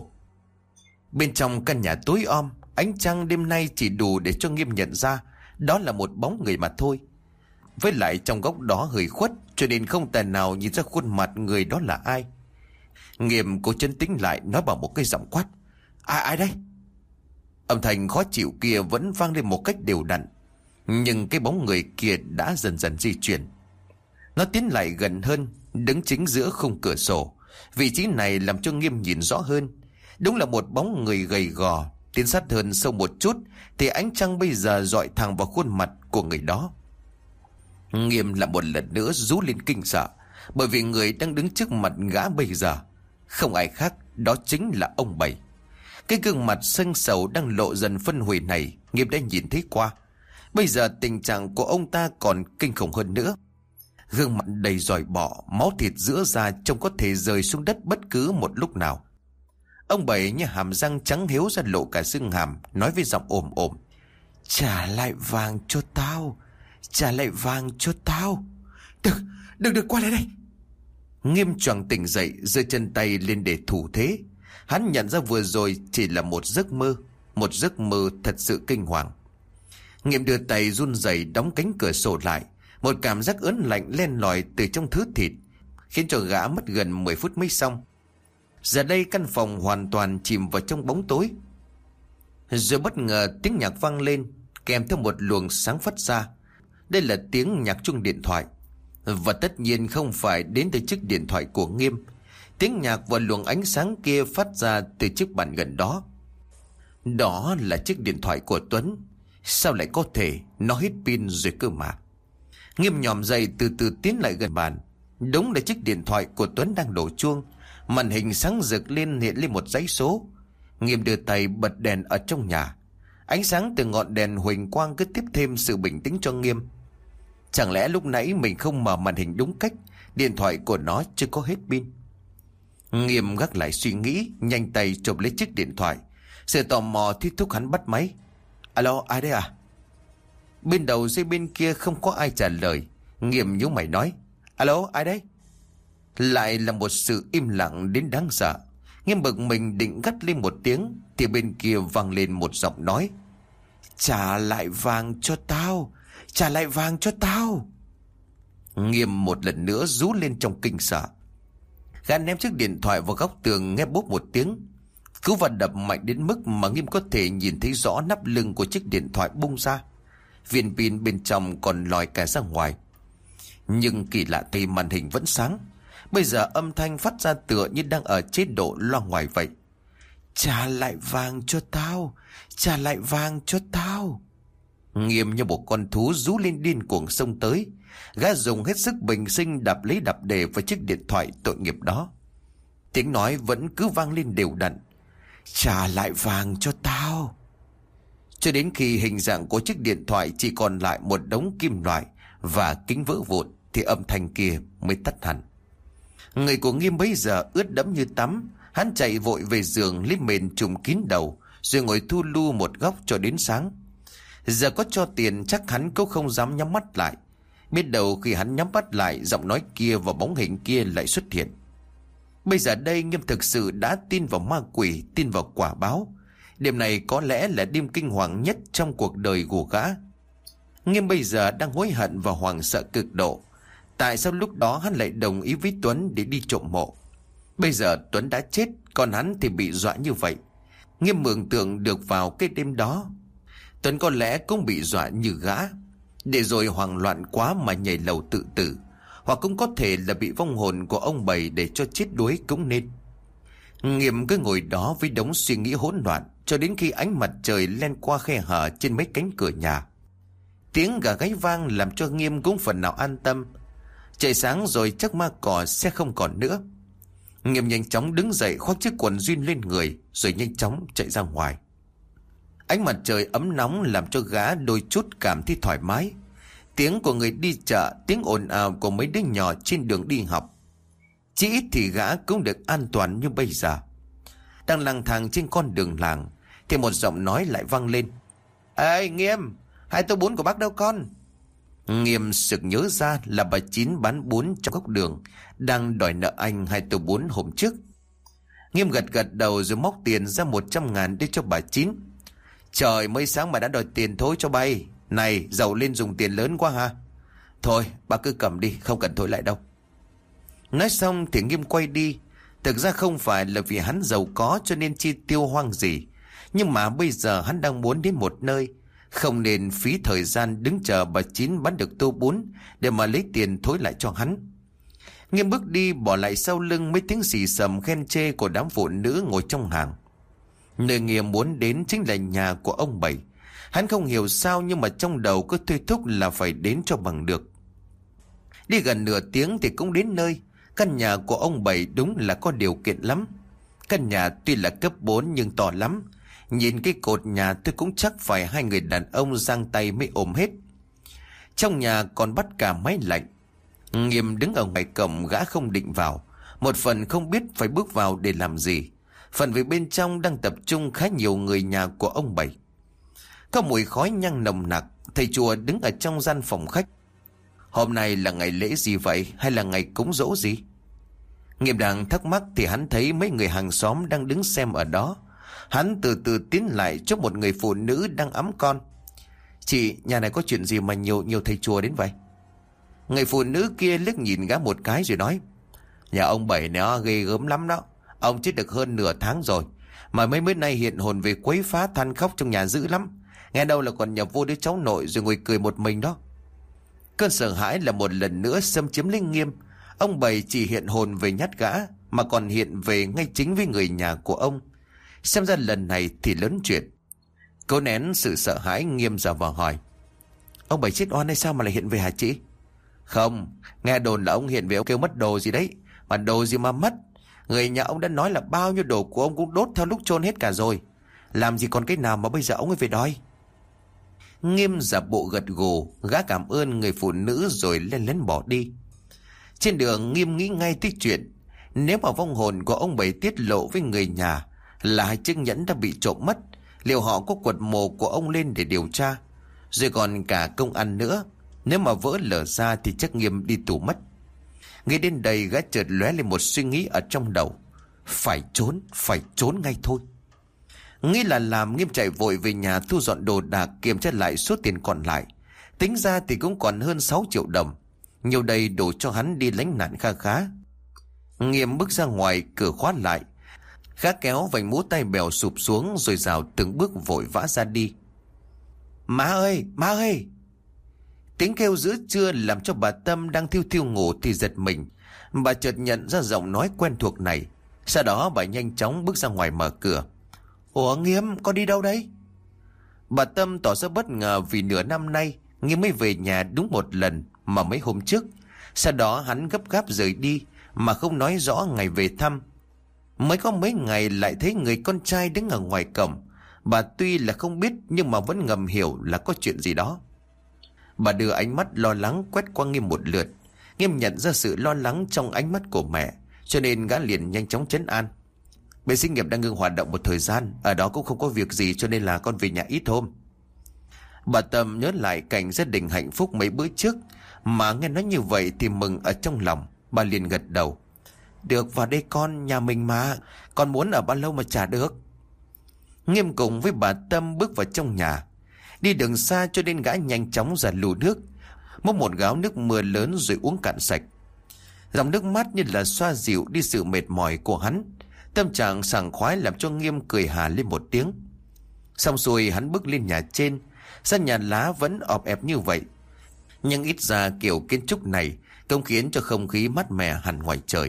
[SPEAKER 1] Bên trong căn nhà tối om, ánh trăng đêm nay chỉ đủ để cho Nghiêm nhận ra đó là một bóng người mà thôi. Với lại trong góc đó hơi khuất, cho nên không tài nào nhìn ra khuôn mặt người đó là ai. Nghiêm cố chân tĩnh lại, nói bằng một cái giọng quát: Ai ai đây? Âm thanh khó chịu kia vẫn vang lên một cách đều đặn, nhưng cái bóng người kia đã dần dần di chuyển. Nó tiến lại gần hơn, đứng chính giữa khung cửa sổ. Vị trí này làm cho Nghiêm nhìn rõ hơn. Đúng là một bóng người gầy gò. Tiến sát hơn sâu một chút thì ánh trăng bây giờ dọi thẳng vào khuôn mặt của người đó. Nghiêm lại một lần nữa rú lên kinh sợ, bởi vì người đang đứng trước mặt gã bây giờ không ai khác, đó chính là ông Bảy. Cái gương mặt xanh xầu đang lộ dần phân hủy này Nghiêm đã nhìn thấy qua. Bây giờ tình trạng của ông ta còn kinh khủng hơn nữa. Gương mặt đầy giòi bọ, máu thịt giữa da trông có thể rơi xuống đất bất cứ một lúc nào. Ông Bảy như hàm răng trắng hiếu ra lộ cả xương hàm, nói với giọng ồm ồm: Trả lại vàng cho tao, trả lại vàng cho tao. Được, được, được, qua lại đây. Nghiêm choàng tỉnh dậy, giơ chân tay lên để thủ thế. Hắn nhận ra vừa rồi chỉ là một giấc mơ, một giấc mơ thật sự kinh hoàng. Nghiêm đưa tay run rẩy đóng cánh cửa sổ lại. Một cảm giác ớn lạnh len lỏi từ trong thớ thịt, khiến cho gã mất gần mười phút mới xong. Giờ đây căn phòng hoàn toàn chìm vào trong bóng tối. Rồi bất ngờ tiếng nhạc vang lên, kèm theo một luồng sáng phát ra. Đây là tiếng nhạc chuông điện thoại, và tất nhiên không phải đến từ chiếc điện thoại của Nghiêm. Tiếng nhạc và luồng ánh sáng kia phát ra từ chiếc bàn gần đó. Đó là chiếc điện thoại của Tuấn. Sao lại có thể? Nó hết pin rồi cơ mà. Nghiêm nhòm dậy từ từ tiến lại gần bàn. Đúng là chiếc điện thoại của Tuấn đang đổ chuông. Màn hình sáng rực lên, hiện lên một dãy số. Nghiêm đưa tay bật đèn ở trong nhà. Ánh sáng từ ngọn đèn huỳnh quang cứ tiếp thêm sự bình tĩnh cho Nghiêm. Chẳng lẽ lúc nãy mình không mở màn hình đúng cách, điện thoại của nó chưa có hết pin? Nghiêm gác lại suy nghĩ, nhanh tay chộp lấy chiếc điện thoại. Sự tò mò thuyết thúc hắn bắt máy. Alo, ai đấy à? Bên đầu dây bên kia không có ai trả lời. Nghiêm nhíu mày nói: Alo, ai đấy? Lại là một sự im lặng đến đáng sợ. Nghiêm bực mình định gắt lên một tiếng thì bên kia vang lên một giọng nói: Trả lại vàng cho tao, trả lại vàng cho tao. Nghiêm một lần nữa rú lên trong kinh sợ. Gã ném chiếc điện thoại vào góc tường, nghe bốp một tiếng. Cú va đập mạnh đến mức mà Nghiêm có thể nhìn thấy rõ nắp lưng của chiếc điện thoại bung ra. Viên pin bên trong còn lòi cả ra ngoài. Nhưng kỳ lạ thì màn hình vẫn sáng. Bây giờ âm thanh phát ra tựa như đang ở chế độ loa ngoài vậy. Trả lại vàng cho tao, trả lại vàng cho tao. Nghiêm như một con thú rú lên điên cuồng xông tới. Gã dùng hết sức bình sinh đạp lấy đạp đề vào chiếc điện thoại tội nghiệp đó. Tiếng nói vẫn cứ vang lên đều đặn: Trả lại vàng cho tao. Cho đến khi hình dạng của chiếc điện thoại chỉ còn lại một đống kim loại và kính vỡ vụn thì âm thanh kia mới tắt hẳn. Người của Nghiêm bấy giờ ướt đẫm như tắm. Hắn chạy vội về giường, lấy mền trùm kín đầu, rồi ngồi thu lu một góc cho đến sáng. Giờ có cho tiền chắc hắn cũng không dám nhắm mắt lại. Biết đâu khi hắn nhắm mắt lại, giọng nói kia và bóng hình kia lại xuất hiện. Bây giờ đây Nghiêm thực sự đã tin vào ma quỷ, tin vào quả báo. Đêm này có lẽ là đêm kinh hoàng nhất trong cuộc đời của gã. Nghiêm bây giờ đang hối hận và hoảng sợ cực độ. Tại sao lúc đó hắn lại đồng ý với Tuấn để đi trộm mộ? Bây giờ Tuấn đã chết, còn hắn thì bị dọa như vậy. Nghiêm mường tượng được vào cái đêm đó, Tuấn có lẽ cũng bị dọa như gã, để rồi hoảng loạn quá mà nhảy lầu tự tử. Hoặc cũng có thể là bị vong hồn của ông Bảy để cho chết đuối cũng nên. Nghiêm cứ ngồi đó với đống suy nghĩ hỗn loạn, cho đến khi ánh mặt trời len qua khe hở trên mấy cánh cửa nhà. Tiếng gà gáy vang làm cho Nghiêm cũng phần nào an tâm. Trời sáng rồi chắc ma cỏ sẽ không còn nữa. Nghiêm nhanh chóng đứng dậy, khoác chiếc quần jean lên người, rồi nhanh chóng chạy ra ngoài. Ánh mặt trời ấm nóng làm cho gã đôi chút cảm thấy thoải mái. tiếng của người đi chợ, tiếng ồn ào của mấy đứa nhỏ trên đường đi học. Chỉ ít thì gã cũng được an toàn như bây giờ. Đang lang thang trên con đường làng thì một giọng nói lại vang lên. Ê Nghiêm, hai tô bún của bác đâu con? Nghiêm sực nhớ ra là bà Chín bán bún trong góc đường, đang đòi nợ anh hai tô bún hôm trước. Nghiêm gật gật đầu rồi móc tiền ra một trăm ngàn đưa cho bà Chín. Trời, mới sáng mà đã đòi tiền thôi cho bay. Này, giàu lên dùng tiền lớn quá ha. Thôi, bà cứ cầm đi, không cần thối lại đâu. Nói xong thì Nghiêm quay đi. Thực ra không phải là vì hắn giàu có cho nên chi tiêu hoang gì, nhưng mà bây giờ hắn đang muốn đến một nơi, không nên phí thời gian đứng chờ bà Chín bán được tô bún để mà lấy tiền thối lại cho hắn. Nghiêm bước đi, bỏ lại sau lưng mấy tiếng xì xầm khen chê của đám phụ nữ ngồi trong hàng. Nơi Nghiêm muốn đến chính là nhà của ông Bảy. Hắn không hiểu sao nhưng mà trong đầu cứ thôi thúc là phải đến cho bằng được. Đi gần nửa tiếng thì cũng đến nơi. Căn nhà của ông Bảy đúng là có điều kiện lắm. Căn nhà tuy là cấp bốn nhưng to lắm. Nhìn cái cột nhà tôi cũng chắc phải hai người đàn ông giang tay mới ôm hết. Trong nhà còn bắt cả máy lạnh. Nghiêm đứng ở ngoài cổng, gã không định vào. Một phần không biết phải bước vào để làm gì, phần vì bên trong đang tập trung khá nhiều người nhà của ông Bảy. Có mùi khói nhang nồng nặc. Thầy chùa đứng ở trong gian phòng khách. Hôm nay là ngày lễ gì vậy, hay là ngày cúng dỗ gì? Nghiêm đang thắc mắc thì hắn thấy mấy người hàng xóm đang đứng xem ở đó. Hắn từ từ tiến lại cho một người phụ nữ đang ẵm con. Chị, nhà này có chuyện gì mà nhiều nhiều thầy chùa đến vậy? Người phụ nữ kia liếc nhìn gã một cái rồi nói. Nhà ông Bảy nó ghê gớm lắm đó. Ông chết được hơn nửa tháng rồi, mà mấy mới nay hiện hồn về quấy phá than khóc trong nhà dữ lắm. Nghe đâu là còn nhập vô đứa cháu nội rồi ngồi cười một mình đó. Cơn sợ hãi là một lần nữa xâm chiếm linh Nghiêm. Ông Bảy chỉ hiện hồn về nhát gã, mà còn hiện về ngay chính với người nhà của ông. Xem ra lần này thì lớn chuyện. Cố nén sự sợ hãi, Nghiêm giả vờ hỏi. Ông Bảy chết oan hay sao mà lại hiện về hả chị? Không, nghe đồn là ông hiện về ông kêu mất đồ gì đấy. Mà đồ gì mà mất? Người nhà ông đã nói là bao nhiêu đồ của ông cũng đốt theo lúc chôn hết cả rồi. Làm gì còn cái nào mà bây giờ ông ấy về đòi? Nghiêm giả bộ gật gù, gã cảm ơn người phụ nữ rồi len lén bỏ đi. Trên đường Nghiêm nghĩ ngay tới chuyện, nếu mà vong hồn của ông Bảy tiết lộ với người nhà là hai chiếc nhẫn đã bị trộm mất, liệu họ có quật mộ của ông lên để điều tra, rồi còn cả công ăn nữa. Nếu mà vỡ lở ra thì chắc Nghiêm đi tù mất. Nghĩ đến đây, gã chợt lóe lên một suy nghĩ ở trong đầu. Phải trốn, phải trốn ngay thôi. Nghĩ là làm, Nghiêm chạy vội về nhà thu dọn đồ đạc, kiểm tra lại số tiền còn lại. Tính ra thì cũng còn hơn sáu triệu đồng. Nhiều đây đủ cho hắn đi lánh nạn kha khá. Nghiêm bước ra ngoài, cửa khóa lại. Gã kéo vành mũ tay bèo sụp xuống rồi rào từng bước vội vã ra đi. Má ơi, má ơi! Tiếng kêu giữa trưa làm cho bà Tâm đang thiêu thiêu ngủ thì giật mình. Bà chợt nhận ra giọng nói quen thuộc này. Sau đó bà nhanh chóng bước ra ngoài mở cửa. Ủa Nghiêm, con đi đâu đấy? Bà Tâm tỏ ra bất ngờ vì nửa năm nay Nghiêm mới về nhà đúng một lần, mà mấy hôm trước. Sau đó hắn gấp gáp rời đi mà không nói rõ ngày về thăm. Mới có mấy ngày lại thấy người con trai đứng ở ngoài cổng. Bà tuy là không biết nhưng mà vẫn ngầm hiểu là có chuyện gì đó. Bà đưa ánh mắt lo lắng quét qua Nghiêm một lượt. Nghiêm nhận ra sự lo lắng trong ánh mắt của mẹ, cho nên gã liền nhanh chóng trấn an. Bên xí nghiệp đang ngưng hoạt động một thời gian, ở đó cũng không có việc gì cho nên là con về nhà ít hôm. Bà Tâm nhớ lại cảnh gia đình hạnh phúc mấy bữa trước, mà nghe nói như vậy thì mừng ở trong lòng. Bà liền gật đầu. Được, vào đây con, nhà mình mà, con muốn ở bao lâu mà chả được. Nghiêm cùng với bà Tâm bước vào trong nhà. Đi đường xa cho nên gã nhanh chóng ra lù nước, múc một gáo nước mưa lớn rồi uống cạn sạch. Dòng nước mát như là xoa dịu đi sự mệt mỏi của hắn. Tâm trạng sảng khoái làm cho Nghiêm cười hà lên một tiếng. Xong xuôi hắn bước lên nhà trên. Sân nhà lá vẫn ọp ẹp như vậy, nhưng ít ra kiểu kiến trúc này cũng khiến cho không khí mát mẻ hẳn ngoài trời.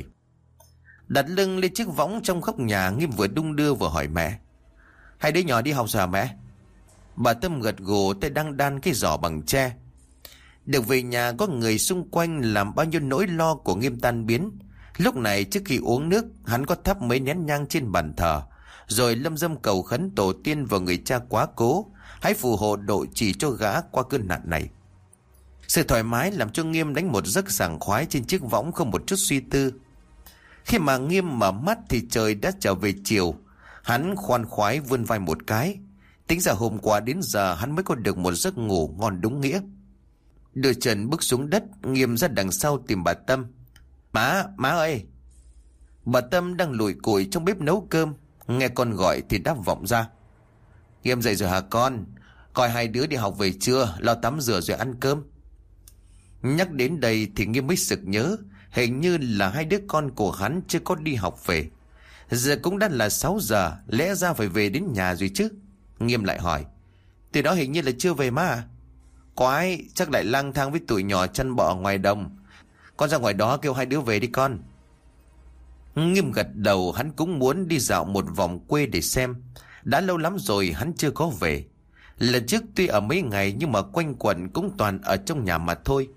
[SPEAKER 1] Đặt lưng lên chiếc võng trong góc nhà, Nghiêm vừa đung đưa vừa hỏi mẹ. Hai đứa nhỏ đi học rồi hả mẹ? Bà Tâm gật gù, tay đang đan cái giỏ bằng tre. Được về nhà có người xung quanh làm bao nhiêu nỗi lo của Nghiêm tan biến. Lúc này trước khi uống nước, hắn có thắp mấy nén nhang trên bàn thờ, rồi lâm dâm cầu khấn tổ tiên và người cha quá cố hãy phù hộ độ trì cho gã qua cơn nạn này. Sự thoải mái làm cho Nghiêm đánh một giấc sảng khoái trên chiếc võng không một chút suy tư. Khi mà Nghiêm mở mắt thì trời đã trở về chiều. Hắn khoan khoái vươn vai một cái. Tính ra hôm qua đến giờ hắn mới có được một giấc ngủ ngon đúng nghĩa. Đưa chân bước xuống đất, Nghiêm ra đằng sau tìm bà Tâm. Má, má ơi! Bà Tâm đang lủi củi trong bếp nấu cơm. Nghe con gọi thì đáp vọng ra. Nghiêm dậy rồi hả con? Coi hai đứa đi học về chưa? Lo tắm rửa rồi ăn cơm. Nhắc đến đây thì Nghiêm mới sực nhớ. Hình như là hai đứa con của hắn chưa có đi học về. Giờ cũng đã là sáu giờ, lẽ ra phải về đến nhà rồi chứ. Nghiêm lại hỏi. Từ đó hình như là chưa về má à? Quái, chắc lại lang thang với tụi nhỏ chăn bò ngoài đồng. Con ra ngoài đó kêu hai đứa về đi con. Nghiêm gật đầu, hắn cũng muốn đi dạo một vòng quê để xem. Đã lâu lắm rồi hắn chưa có về. Lần trước tuy ở mấy ngày nhưng mà quanh quẩn cũng toàn ở trong nhà mà thôi.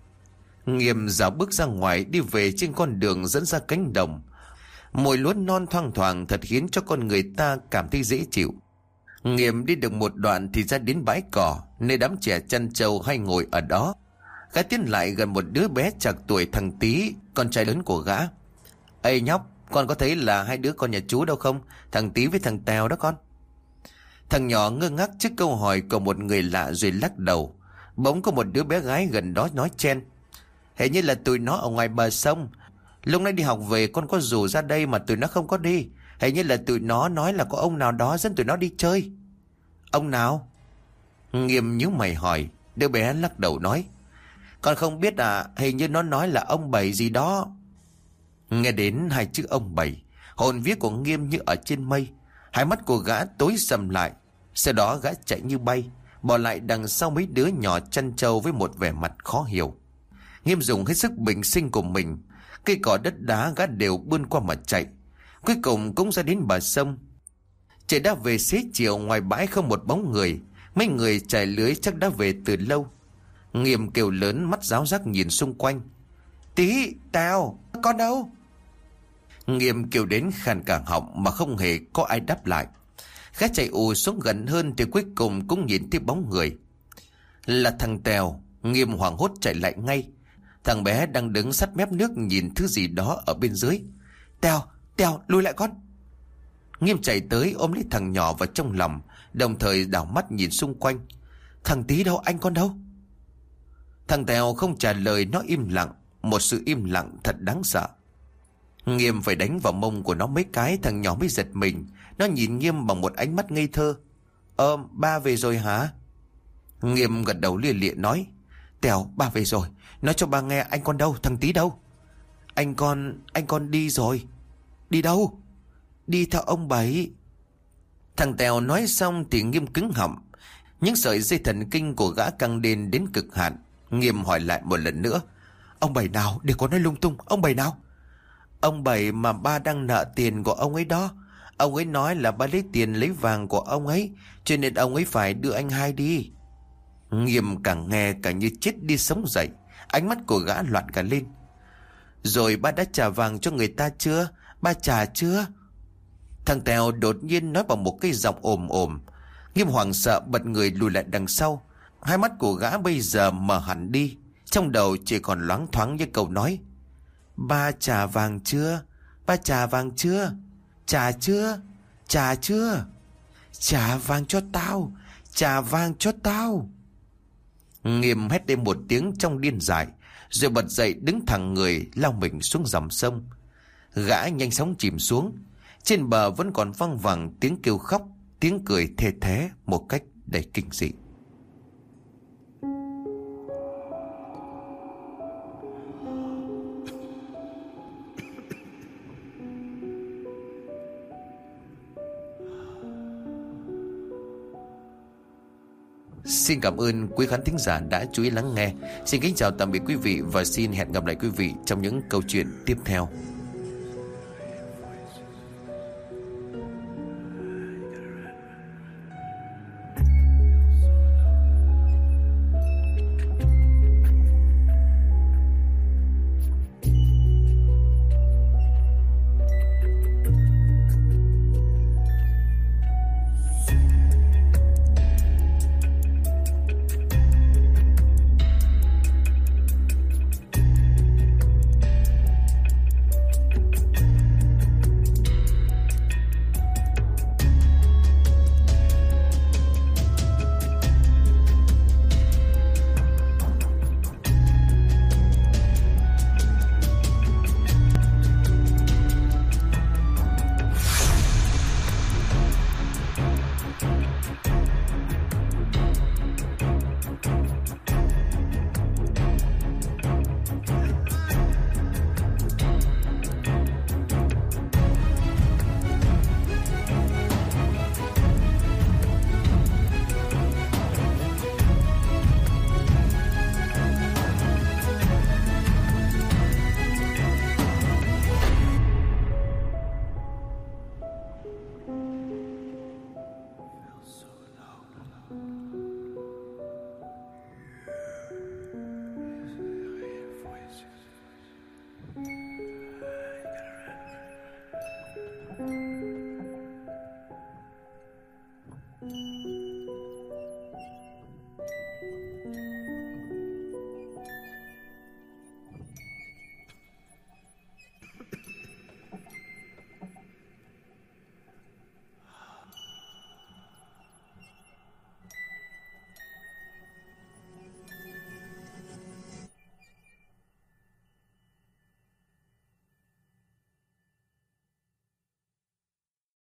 [SPEAKER 1] Nghiêm dạo bước ra ngoài, đi về trên con đường dẫn ra cánh đồng. Mùi lúa non thoang thoảng thật khiến cho con người ta cảm thấy dễ chịu. Nghiêm đi được một đoạn thì ra đến bãi cỏ, nơi đám trẻ chăn trâu hay ngồi ở đó. Gã tiến lại gần một đứa bé chạc tuổi thằng Tý, con trai lớn của gã. Ê nhóc, con có thấy là hai đứa con nhà chú đâu không? Thằng Tý với thằng Tèo đó con. Thằng nhỏ ngơ ngác trước câu hỏi của một người lạ rồi lắc đầu. Bỗng có một đứa bé gái gần đó nói chen. Hình như là tụi nó ở ngoài bờ sông. Lúc nãy đi học về con có rủ ra đây mà tụi nó không có đi. Hình như là tụi nó nói là có ông nào đó dẫn tụi nó đi chơi. Ông nào? Nghiêm nhíu mày hỏi. Đứa bé lắc đầu nói. Con không biết à, hình như nó nói là ông Bảy gì đó. Nghe đến hai chữ ông Bảy, hồn vía của Nghiêm như ở trên mây. Hai mắt của gã tối sầm lại. Sau đó gã chạy như bay, bỏ lại đằng sau mấy đứa nhỏ chăn trâu với một vẻ mặt khó hiểu. Nghiêm dùng hết sức bình sinh của mình, cây cỏ đất đá gã đều bươn qua mà chạy. Cuối cùng cũng ra đến bờ sông. Trời đã về xế chiều, ngoài bãi không một bóng người. Mấy người trải lưới chắc đã về từ lâu. Nghiêm kêu lớn, mắt ráo rác nhìn xung quanh. Tí, Tèo, con đâu? Nghiêm kêu đến khàn cả họng mà không hề có ai đáp lại. Gã chạy ù xuống gần hơn thì cuối cùng cũng nhìn thấy bóng người. Là thằng Tèo. Nghiêm hoảng hốt chạy lại ngay. Thằng bé đang đứng sát mép nước nhìn thứ gì đó ở bên dưới. Tèo, Tèo, lùi lại con. Nghiêm chạy tới ôm lấy thằng nhỏ vào trong lòng, đồng thời đảo mắt nhìn xung quanh. Thằng Tý đâu, anh con đâu? Thằng Tèo không trả lời, nó im lặng. Một sự im lặng thật đáng sợ. Nghiêm phải đánh vào mông của nó mấy cái, thằng nhỏ mới giật mình. Nó nhìn Nghiêm bằng một ánh mắt ngây thơ. Ờ, ba về rồi hả? Nghiêm gật đầu lia lịa nói. Tèo, ba về rồi. Nói cho ba nghe anh con đâu, thằng Tý đâu? Anh con, anh con đi rồi. Đi đâu? Đi theo ông Bảy. Thằng Tèo nói xong thì Nghiêm cứng họng. Những sợi dây thần kinh của gã căng lên đến cực hạn. Nghiêm hỏi lại một lần nữa. Ông Bảy nào? Để có nói lung tung. Ông Bảy nào? Ông Bảy mà ba đang nợ tiền của ông ấy đó. Ông ấy nói là ba lấy tiền lấy vàng của ông ấy, cho nên ông ấy phải đưa anh hai đi. Nghiêm càng nghe càng như chết đi sống dậy. Ánh mắt của gã loạn cả lên. Rồi ba đã trả vàng cho người ta chưa? Ba trả chưa? Thằng Tèo đột nhiên nói bằng một cái giọng ồm ồm. Nghiêm hoảng sợ bật người lùi lại đằng sau. Hai mắt của gã bây giờ mở hẳn đi. Trong đầu chỉ còn loáng thoáng như câu nói. Ba trả vàng chưa? Ba trả vàng chưa? Trả chưa? Trả chưa? Trả vàng cho tao! Trả vàng cho tao! Nghiêm hét lên một tiếng trong điên dại, rồi bật dậy đứng thẳng người lao mình xuống dòng sông. Gã nhanh chóng chìm xuống. Trên bờ vẫn còn văng vẳng tiếng kêu khóc, tiếng cười thê thé một cách đầy kinh dị. Xin cảm ơn quý khán thính giả đã chú ý lắng nghe. Xin kính chào tạm biệt quý vị và xin hẹn gặp lại quý vị trong những câu chuyện tiếp theo.